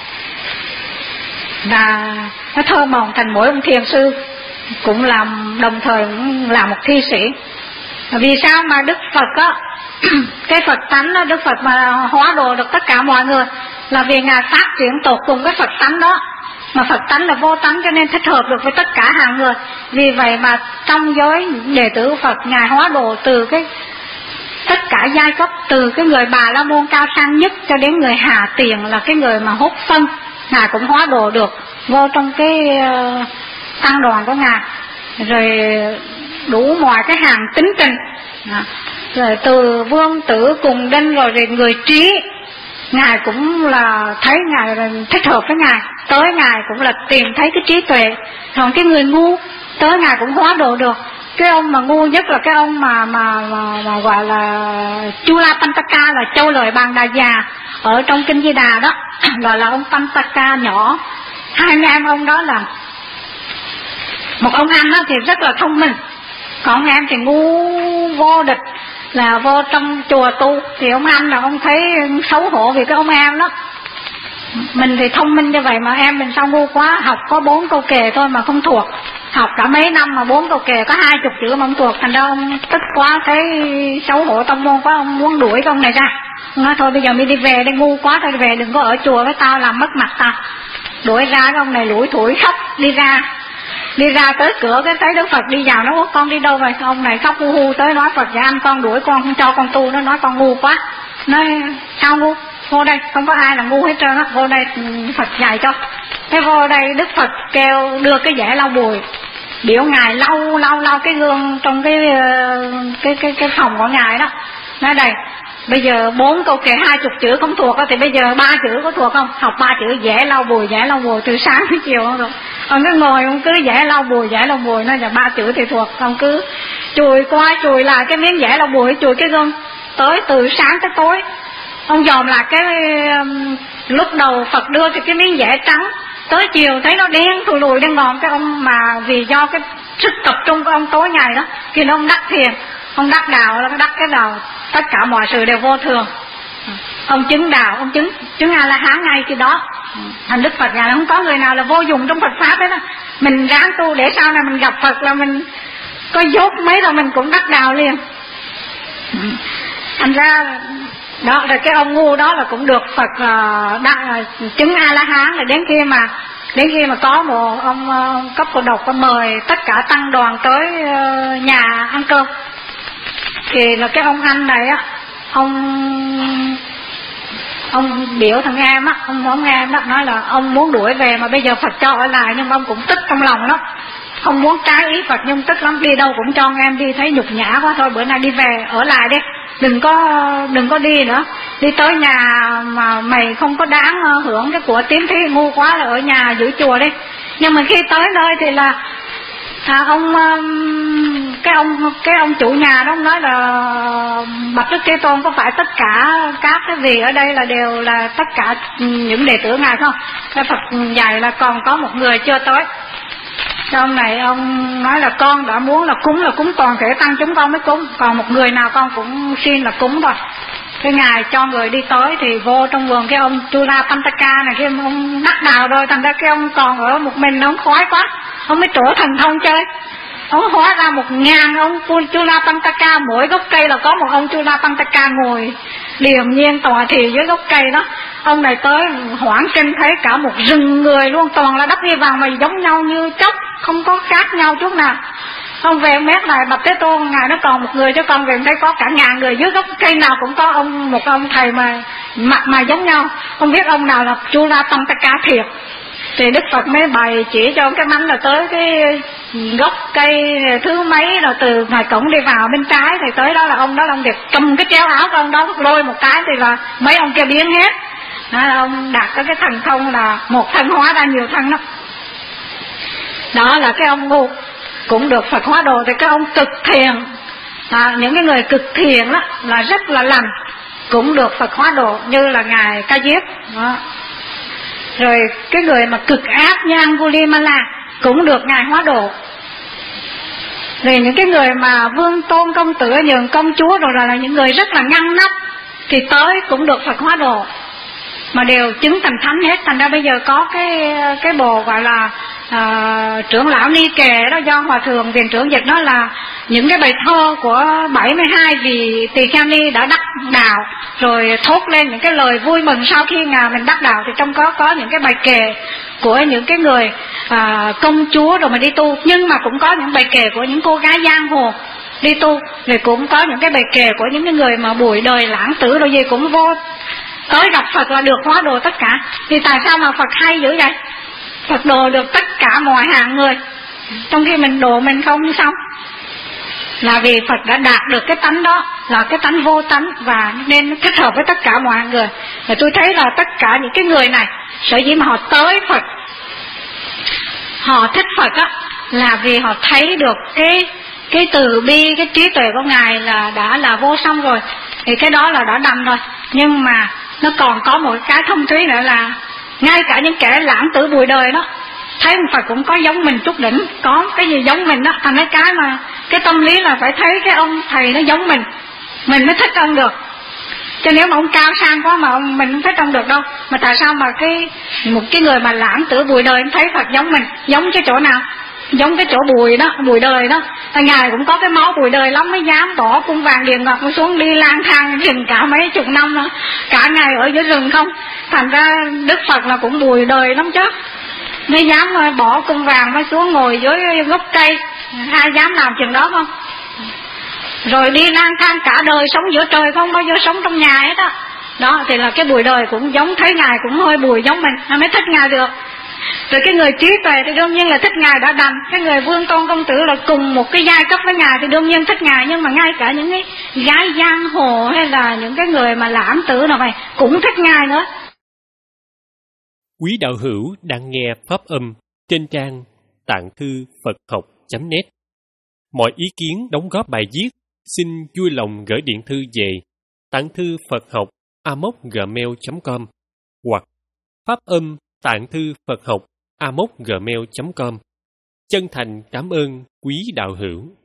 Và nó thơ mộng thành mỗi ông thiền sư cũng làm, đồng thời cũng là một thi sĩ. Vì sao mà Đức Phật á, cái Phật tánh đó, Đức Phật mà hóa độ được tất cả mọi người là vì ngài phát triển tột cùng cái Phật tánh đó. Mà Phật tánh là vô tánh cho nên thích hợp được với tất cả hàng người. Vì vậy mà trong giới đệ tử Phật ngài hóa độ từ cái tất cả giai cấp, từ cái người Bà La Môn cao sang nhất cho đến người Hà Tiền là cái người mà hốt phân, Ngài cũng hóa độ được vô trong cái uh, tăng đoàn của Ngài. Rồi đủ mọi cái hàng tính tình, à, rồi từ vương tử cùng đinh, rồi, rồi người trí, Ngài cũng là thấy Ngài là thích hợp với Ngài, tới Ngài cũng là tìm thấy cái trí tuệ. Còn cái người ngu tới Ngài cũng hóa độ được. Cái ông mà ngu nhất là cái ông mà mà mà, mà gọi là Chula Pantaka, là châu lời Bàn Đà Già ở trong kinh Di Đà đó, gọi là ông Pantaka nhỏ. Hai anh em ông đó là một ông anh đó thì rất là thông minh, còn ông em thì ngu vô địch, là vô trong chùa tu. Thì ông anh là ông thấy xấu hổ vì cái ông em đó, mình thì thông minh như vậy mà em mình sao ngu quá, học có bốn câu kệ thôi mà không thuộc, học cả mấy năm mà bốn câu kệ có hai chục chữ mà không thuộc. Thành ra ông tức quá, thấy xấu hổ tông môn quá, ông muốn đuổi cái ông này ra. Ông nói thôi bây giờ mình đi về, đây ngu quá, thôi về đừng có ở chùa với tao làm mất mặt tao. Đuổi ra, cái ông này lủi thủi khóc đi ra. Đi ra tới cửa cái thấy Đức Phật đi vào, nó con đi đâu vậy? Ông này khóc hu hu tới nói Phật, dạ anh con đuổi con không cho con tu. Nó nói con ngu quá. Nói sao ngu? Vô đây, không có ai là ngu hết trơn á, vô đây Phật dạy cho. Thế vô đây Đức Phật kêu đưa cái dẻ lau bùi, biểu Ngài lau lau lau cái gương trong cái cái cái cái phòng của Ngài đó. Nói đây, bây giờ bốn câu kệ hai chục chữ không thuộc thì bây giờ ba chữ có thuộc không? Học ba chữ dẻ lau bùi, dẻ lau bùi từ sáng tới chiều không rồi. Ông cứ ngồi ông cứ dẻ lau bùi, dẻ lau bùi, nói là ba chữ thì thuộc. Ông cứ chùi qua chùi lại cái miếng dẻ lau bùi, chùi cái gương tới từ sáng tới tối. Ông dòm là cái um, lúc đầu Phật đưa thì cái miếng dẻ trắng, tới chiều thấy nó đen thùi lùi đen ngòm. Cái ông mà vì do cái sức tập trung của ông tối ngày đó, khi ông đắc thiền, ông đắc đạo, ông đắc cái đạo tất cả mọi sự đều vô thường. Ông chứng đạo, ông chứng chứng A La Hán ngay khi đó. Thành Đức Phật nhà không có người nào là vô dụng trong Phật pháp đấy đó. Mình ráng tu để sau này mình gặp Phật là mình có dốt mấy rồi mình cũng đắc đạo liền. Thành ra đó, rồi cái ông ngu đó là cũng được Phật uh, đã, uh, chứng A La Hán. Là đến khi mà đến khi mà có một ông uh, cấp cô độc có mời tất cả tăng đoàn tới uh, nhà ăn cơm, thì là cái ông anh này á, ông ông biểu thằng em á, ông ông em đó nói là ông muốn đuổi về mà bây giờ Phật cho ở lại, nhưng mà ông cũng tức trong lòng lắm, không muốn trái ý Phật nhưng tức lắm, đi đâu cũng cho em đi, thấy nhục nhã quá, thôi bữa nay đi về ở lại đi, đừng có đừng có đi nữa, đi tới nhà mà mày không có đáng hưởng cái của tím thí, ngu quá là ở nhà giữ chùa đi. Nhưng mà khi tới nơi thì là à, ông cái ông cái ông chủ nhà đó, ông nói là Bạch Đức Thế Tôn có phải tất cả các cái vị ở đây là đều là tất cả những đệ tử Ngài không? Cái Phật dạy là còn có một người chưa tới. Cái ông này ông nói là con đã muốn là cúng là cúng toàn thể tăng chúng con mới cúng, còn một người nào con cũng xin là cúng thôi. Cái Ngài cho người đi tới thì vô trong vườn cái ông Chula Pantaka này, cái ông đắc đạo rồi, thành ra cái ông còn ở một mình, ông khói quá, ông mới trổ thần thông chơi. Ông hóa ra một ngàn ông Chula Pantaka, mỗi gốc cây là có một ông Chula Pantaka ngồi điềm nhiên tọa trì dưới gốc cây đó. Ông này tới hoảng kinh thấy cả một rừng người luôn, toàn là đất đi vàng mà giống nhau như chóc, không có khác nhau chút nào. Ông về ông mét lại Bạch Thế Tôn, Ngài nó còn một người chứ con về thấy có cả ngàn người, dưới gốc cây nào cũng có ông, một ông thầy mà mặt mà giống nhau, không biết ông nào là Chula Pantaka thiệt. Thì Đức Phật mới bày chỉ cho cái mánh là tới cái gốc cây thứ mấy, rồi từ ngoài cổng đi vào bên trái thì tới đó là ông đó là ông Điệp cầm cái treo áo của ông đó lôi một cái thì là mấy ông kia biến hết. Đó là ông đạt có cái thần thông là một thân hóa ra nhiều thân đó. Đó là cái ông ngu cũng được Phật hóa độ. Thì cái ông cực thiền, à, những cái người cực thiền đó là rất là lành cũng được Phật hóa độ, như là Ngài Ca Diếp đó. Rồi cái người mà cực ác như Angulimala cũng được Ngài hóa độ. Rồi những cái người mà vương tôn công tử nhường công chúa rồi là những người rất là ngăn nắp thì tới cũng được Phật hóa độ, mà đều chứng thành thánh hết. Thành ra bây giờ có cái cái bộ gọi là à, trưởng lão Ni Kệ đó, do Hòa Thượng Viện Trưởng dịch nói là những cái bài thơ của bảy mươi hai vị tỳ kheo ni đã đắc đạo rồi thốt lên những cái lời vui mừng sau khi ngài mình đắc đạo. Thì trong có có những cái bài kệ của những cái người à, công chúa rồi mà đi tu, nhưng mà cũng có những bài kệ của những cô gái giang hồ đi tu, rồi cũng có những cái bài kệ của những cái người mà bụi đời lãng tử rồi gì cũng vô tới gặp Phật là được hóa độ tất cả. Thì tại sao mà Phật hay dữ vậy? Phật độ được tất cả mọi hạng người, trong khi mình độ mình không xong. Là vì Phật đã đạt được cái tánh đó, là cái tánh vô tánh, và nên thích hợp với tất cả mọi người. Và tôi thấy là tất cả những cái người này, sở dĩ mà họ tới Phật, họ thích Phật á, là vì họ thấy được cái cái từ bi, cái trí tuệ của Ngài là đã là vô song rồi. Thì cái đó là đã đành rồi. Nhưng mà nó còn có một cái thông thúy nữa là ngay cả những kẻ lãng tử bụi đời đó thấy ông Phật cũng có giống mình chút đỉnh, có cái gì giống mình đó. Thành mấy cái mà cái tâm lý là phải thấy cái ông thầy nó giống mình, mình mới thích ông được. Cho nếu mà ông cao sang quá mà ông mình không thích ông được đâu. Mà tại sao mà cái một cái người mà lãng tử bụi đời thấy Phật giống mình, giống cái chỗ nào? Giống cái chỗ bụi đó, bụi đời đó. Ngài cũng có cái máu bụi đời lắm mới dám bỏ cung vàng điền ngọc xuống đi lang thang rừng cả mấy chục năm đó, cả ngày ở dưới rừng không. Thành ra Đức Phật là cũng bụi đời lắm chứ, mới dám bỏ cung vàng mới xuống ngồi dưới gốc cây. Ai dám làm chừng đó không? Rồi đi lang thang cả đời, sống giữa trời không bao giờ sống trong nhà hết á. Đó thì là cái bụi đời cũng giống, thấy Ngài cũng hơi bụi giống mình, nó mới thích Ngài được. Rồi cái người trí tuệ thì đương nhiên là thích Ngài đã đành. Cái người vương tôn công tử là cùng một cái giai cấp với Ngài thì đương nhiên thích Ngài. Nhưng mà ngay cả những cái gái giang hồ hay là những cái người mà lãng tử nào vậy cũng thích Ngài nữa. Quý đạo hữu đang nghe pháp âm trên trang tạng thư Phật học chấm net. Mọi ý kiến đóng góp bài viết xin vui lòng gửi điện thư về tạng thư Phật học a mốc gmail chấm com hoặc pháp âm tạng thư Phật học a mốc gmail chấm com. Chân thành cảm ơn quý đạo hữu.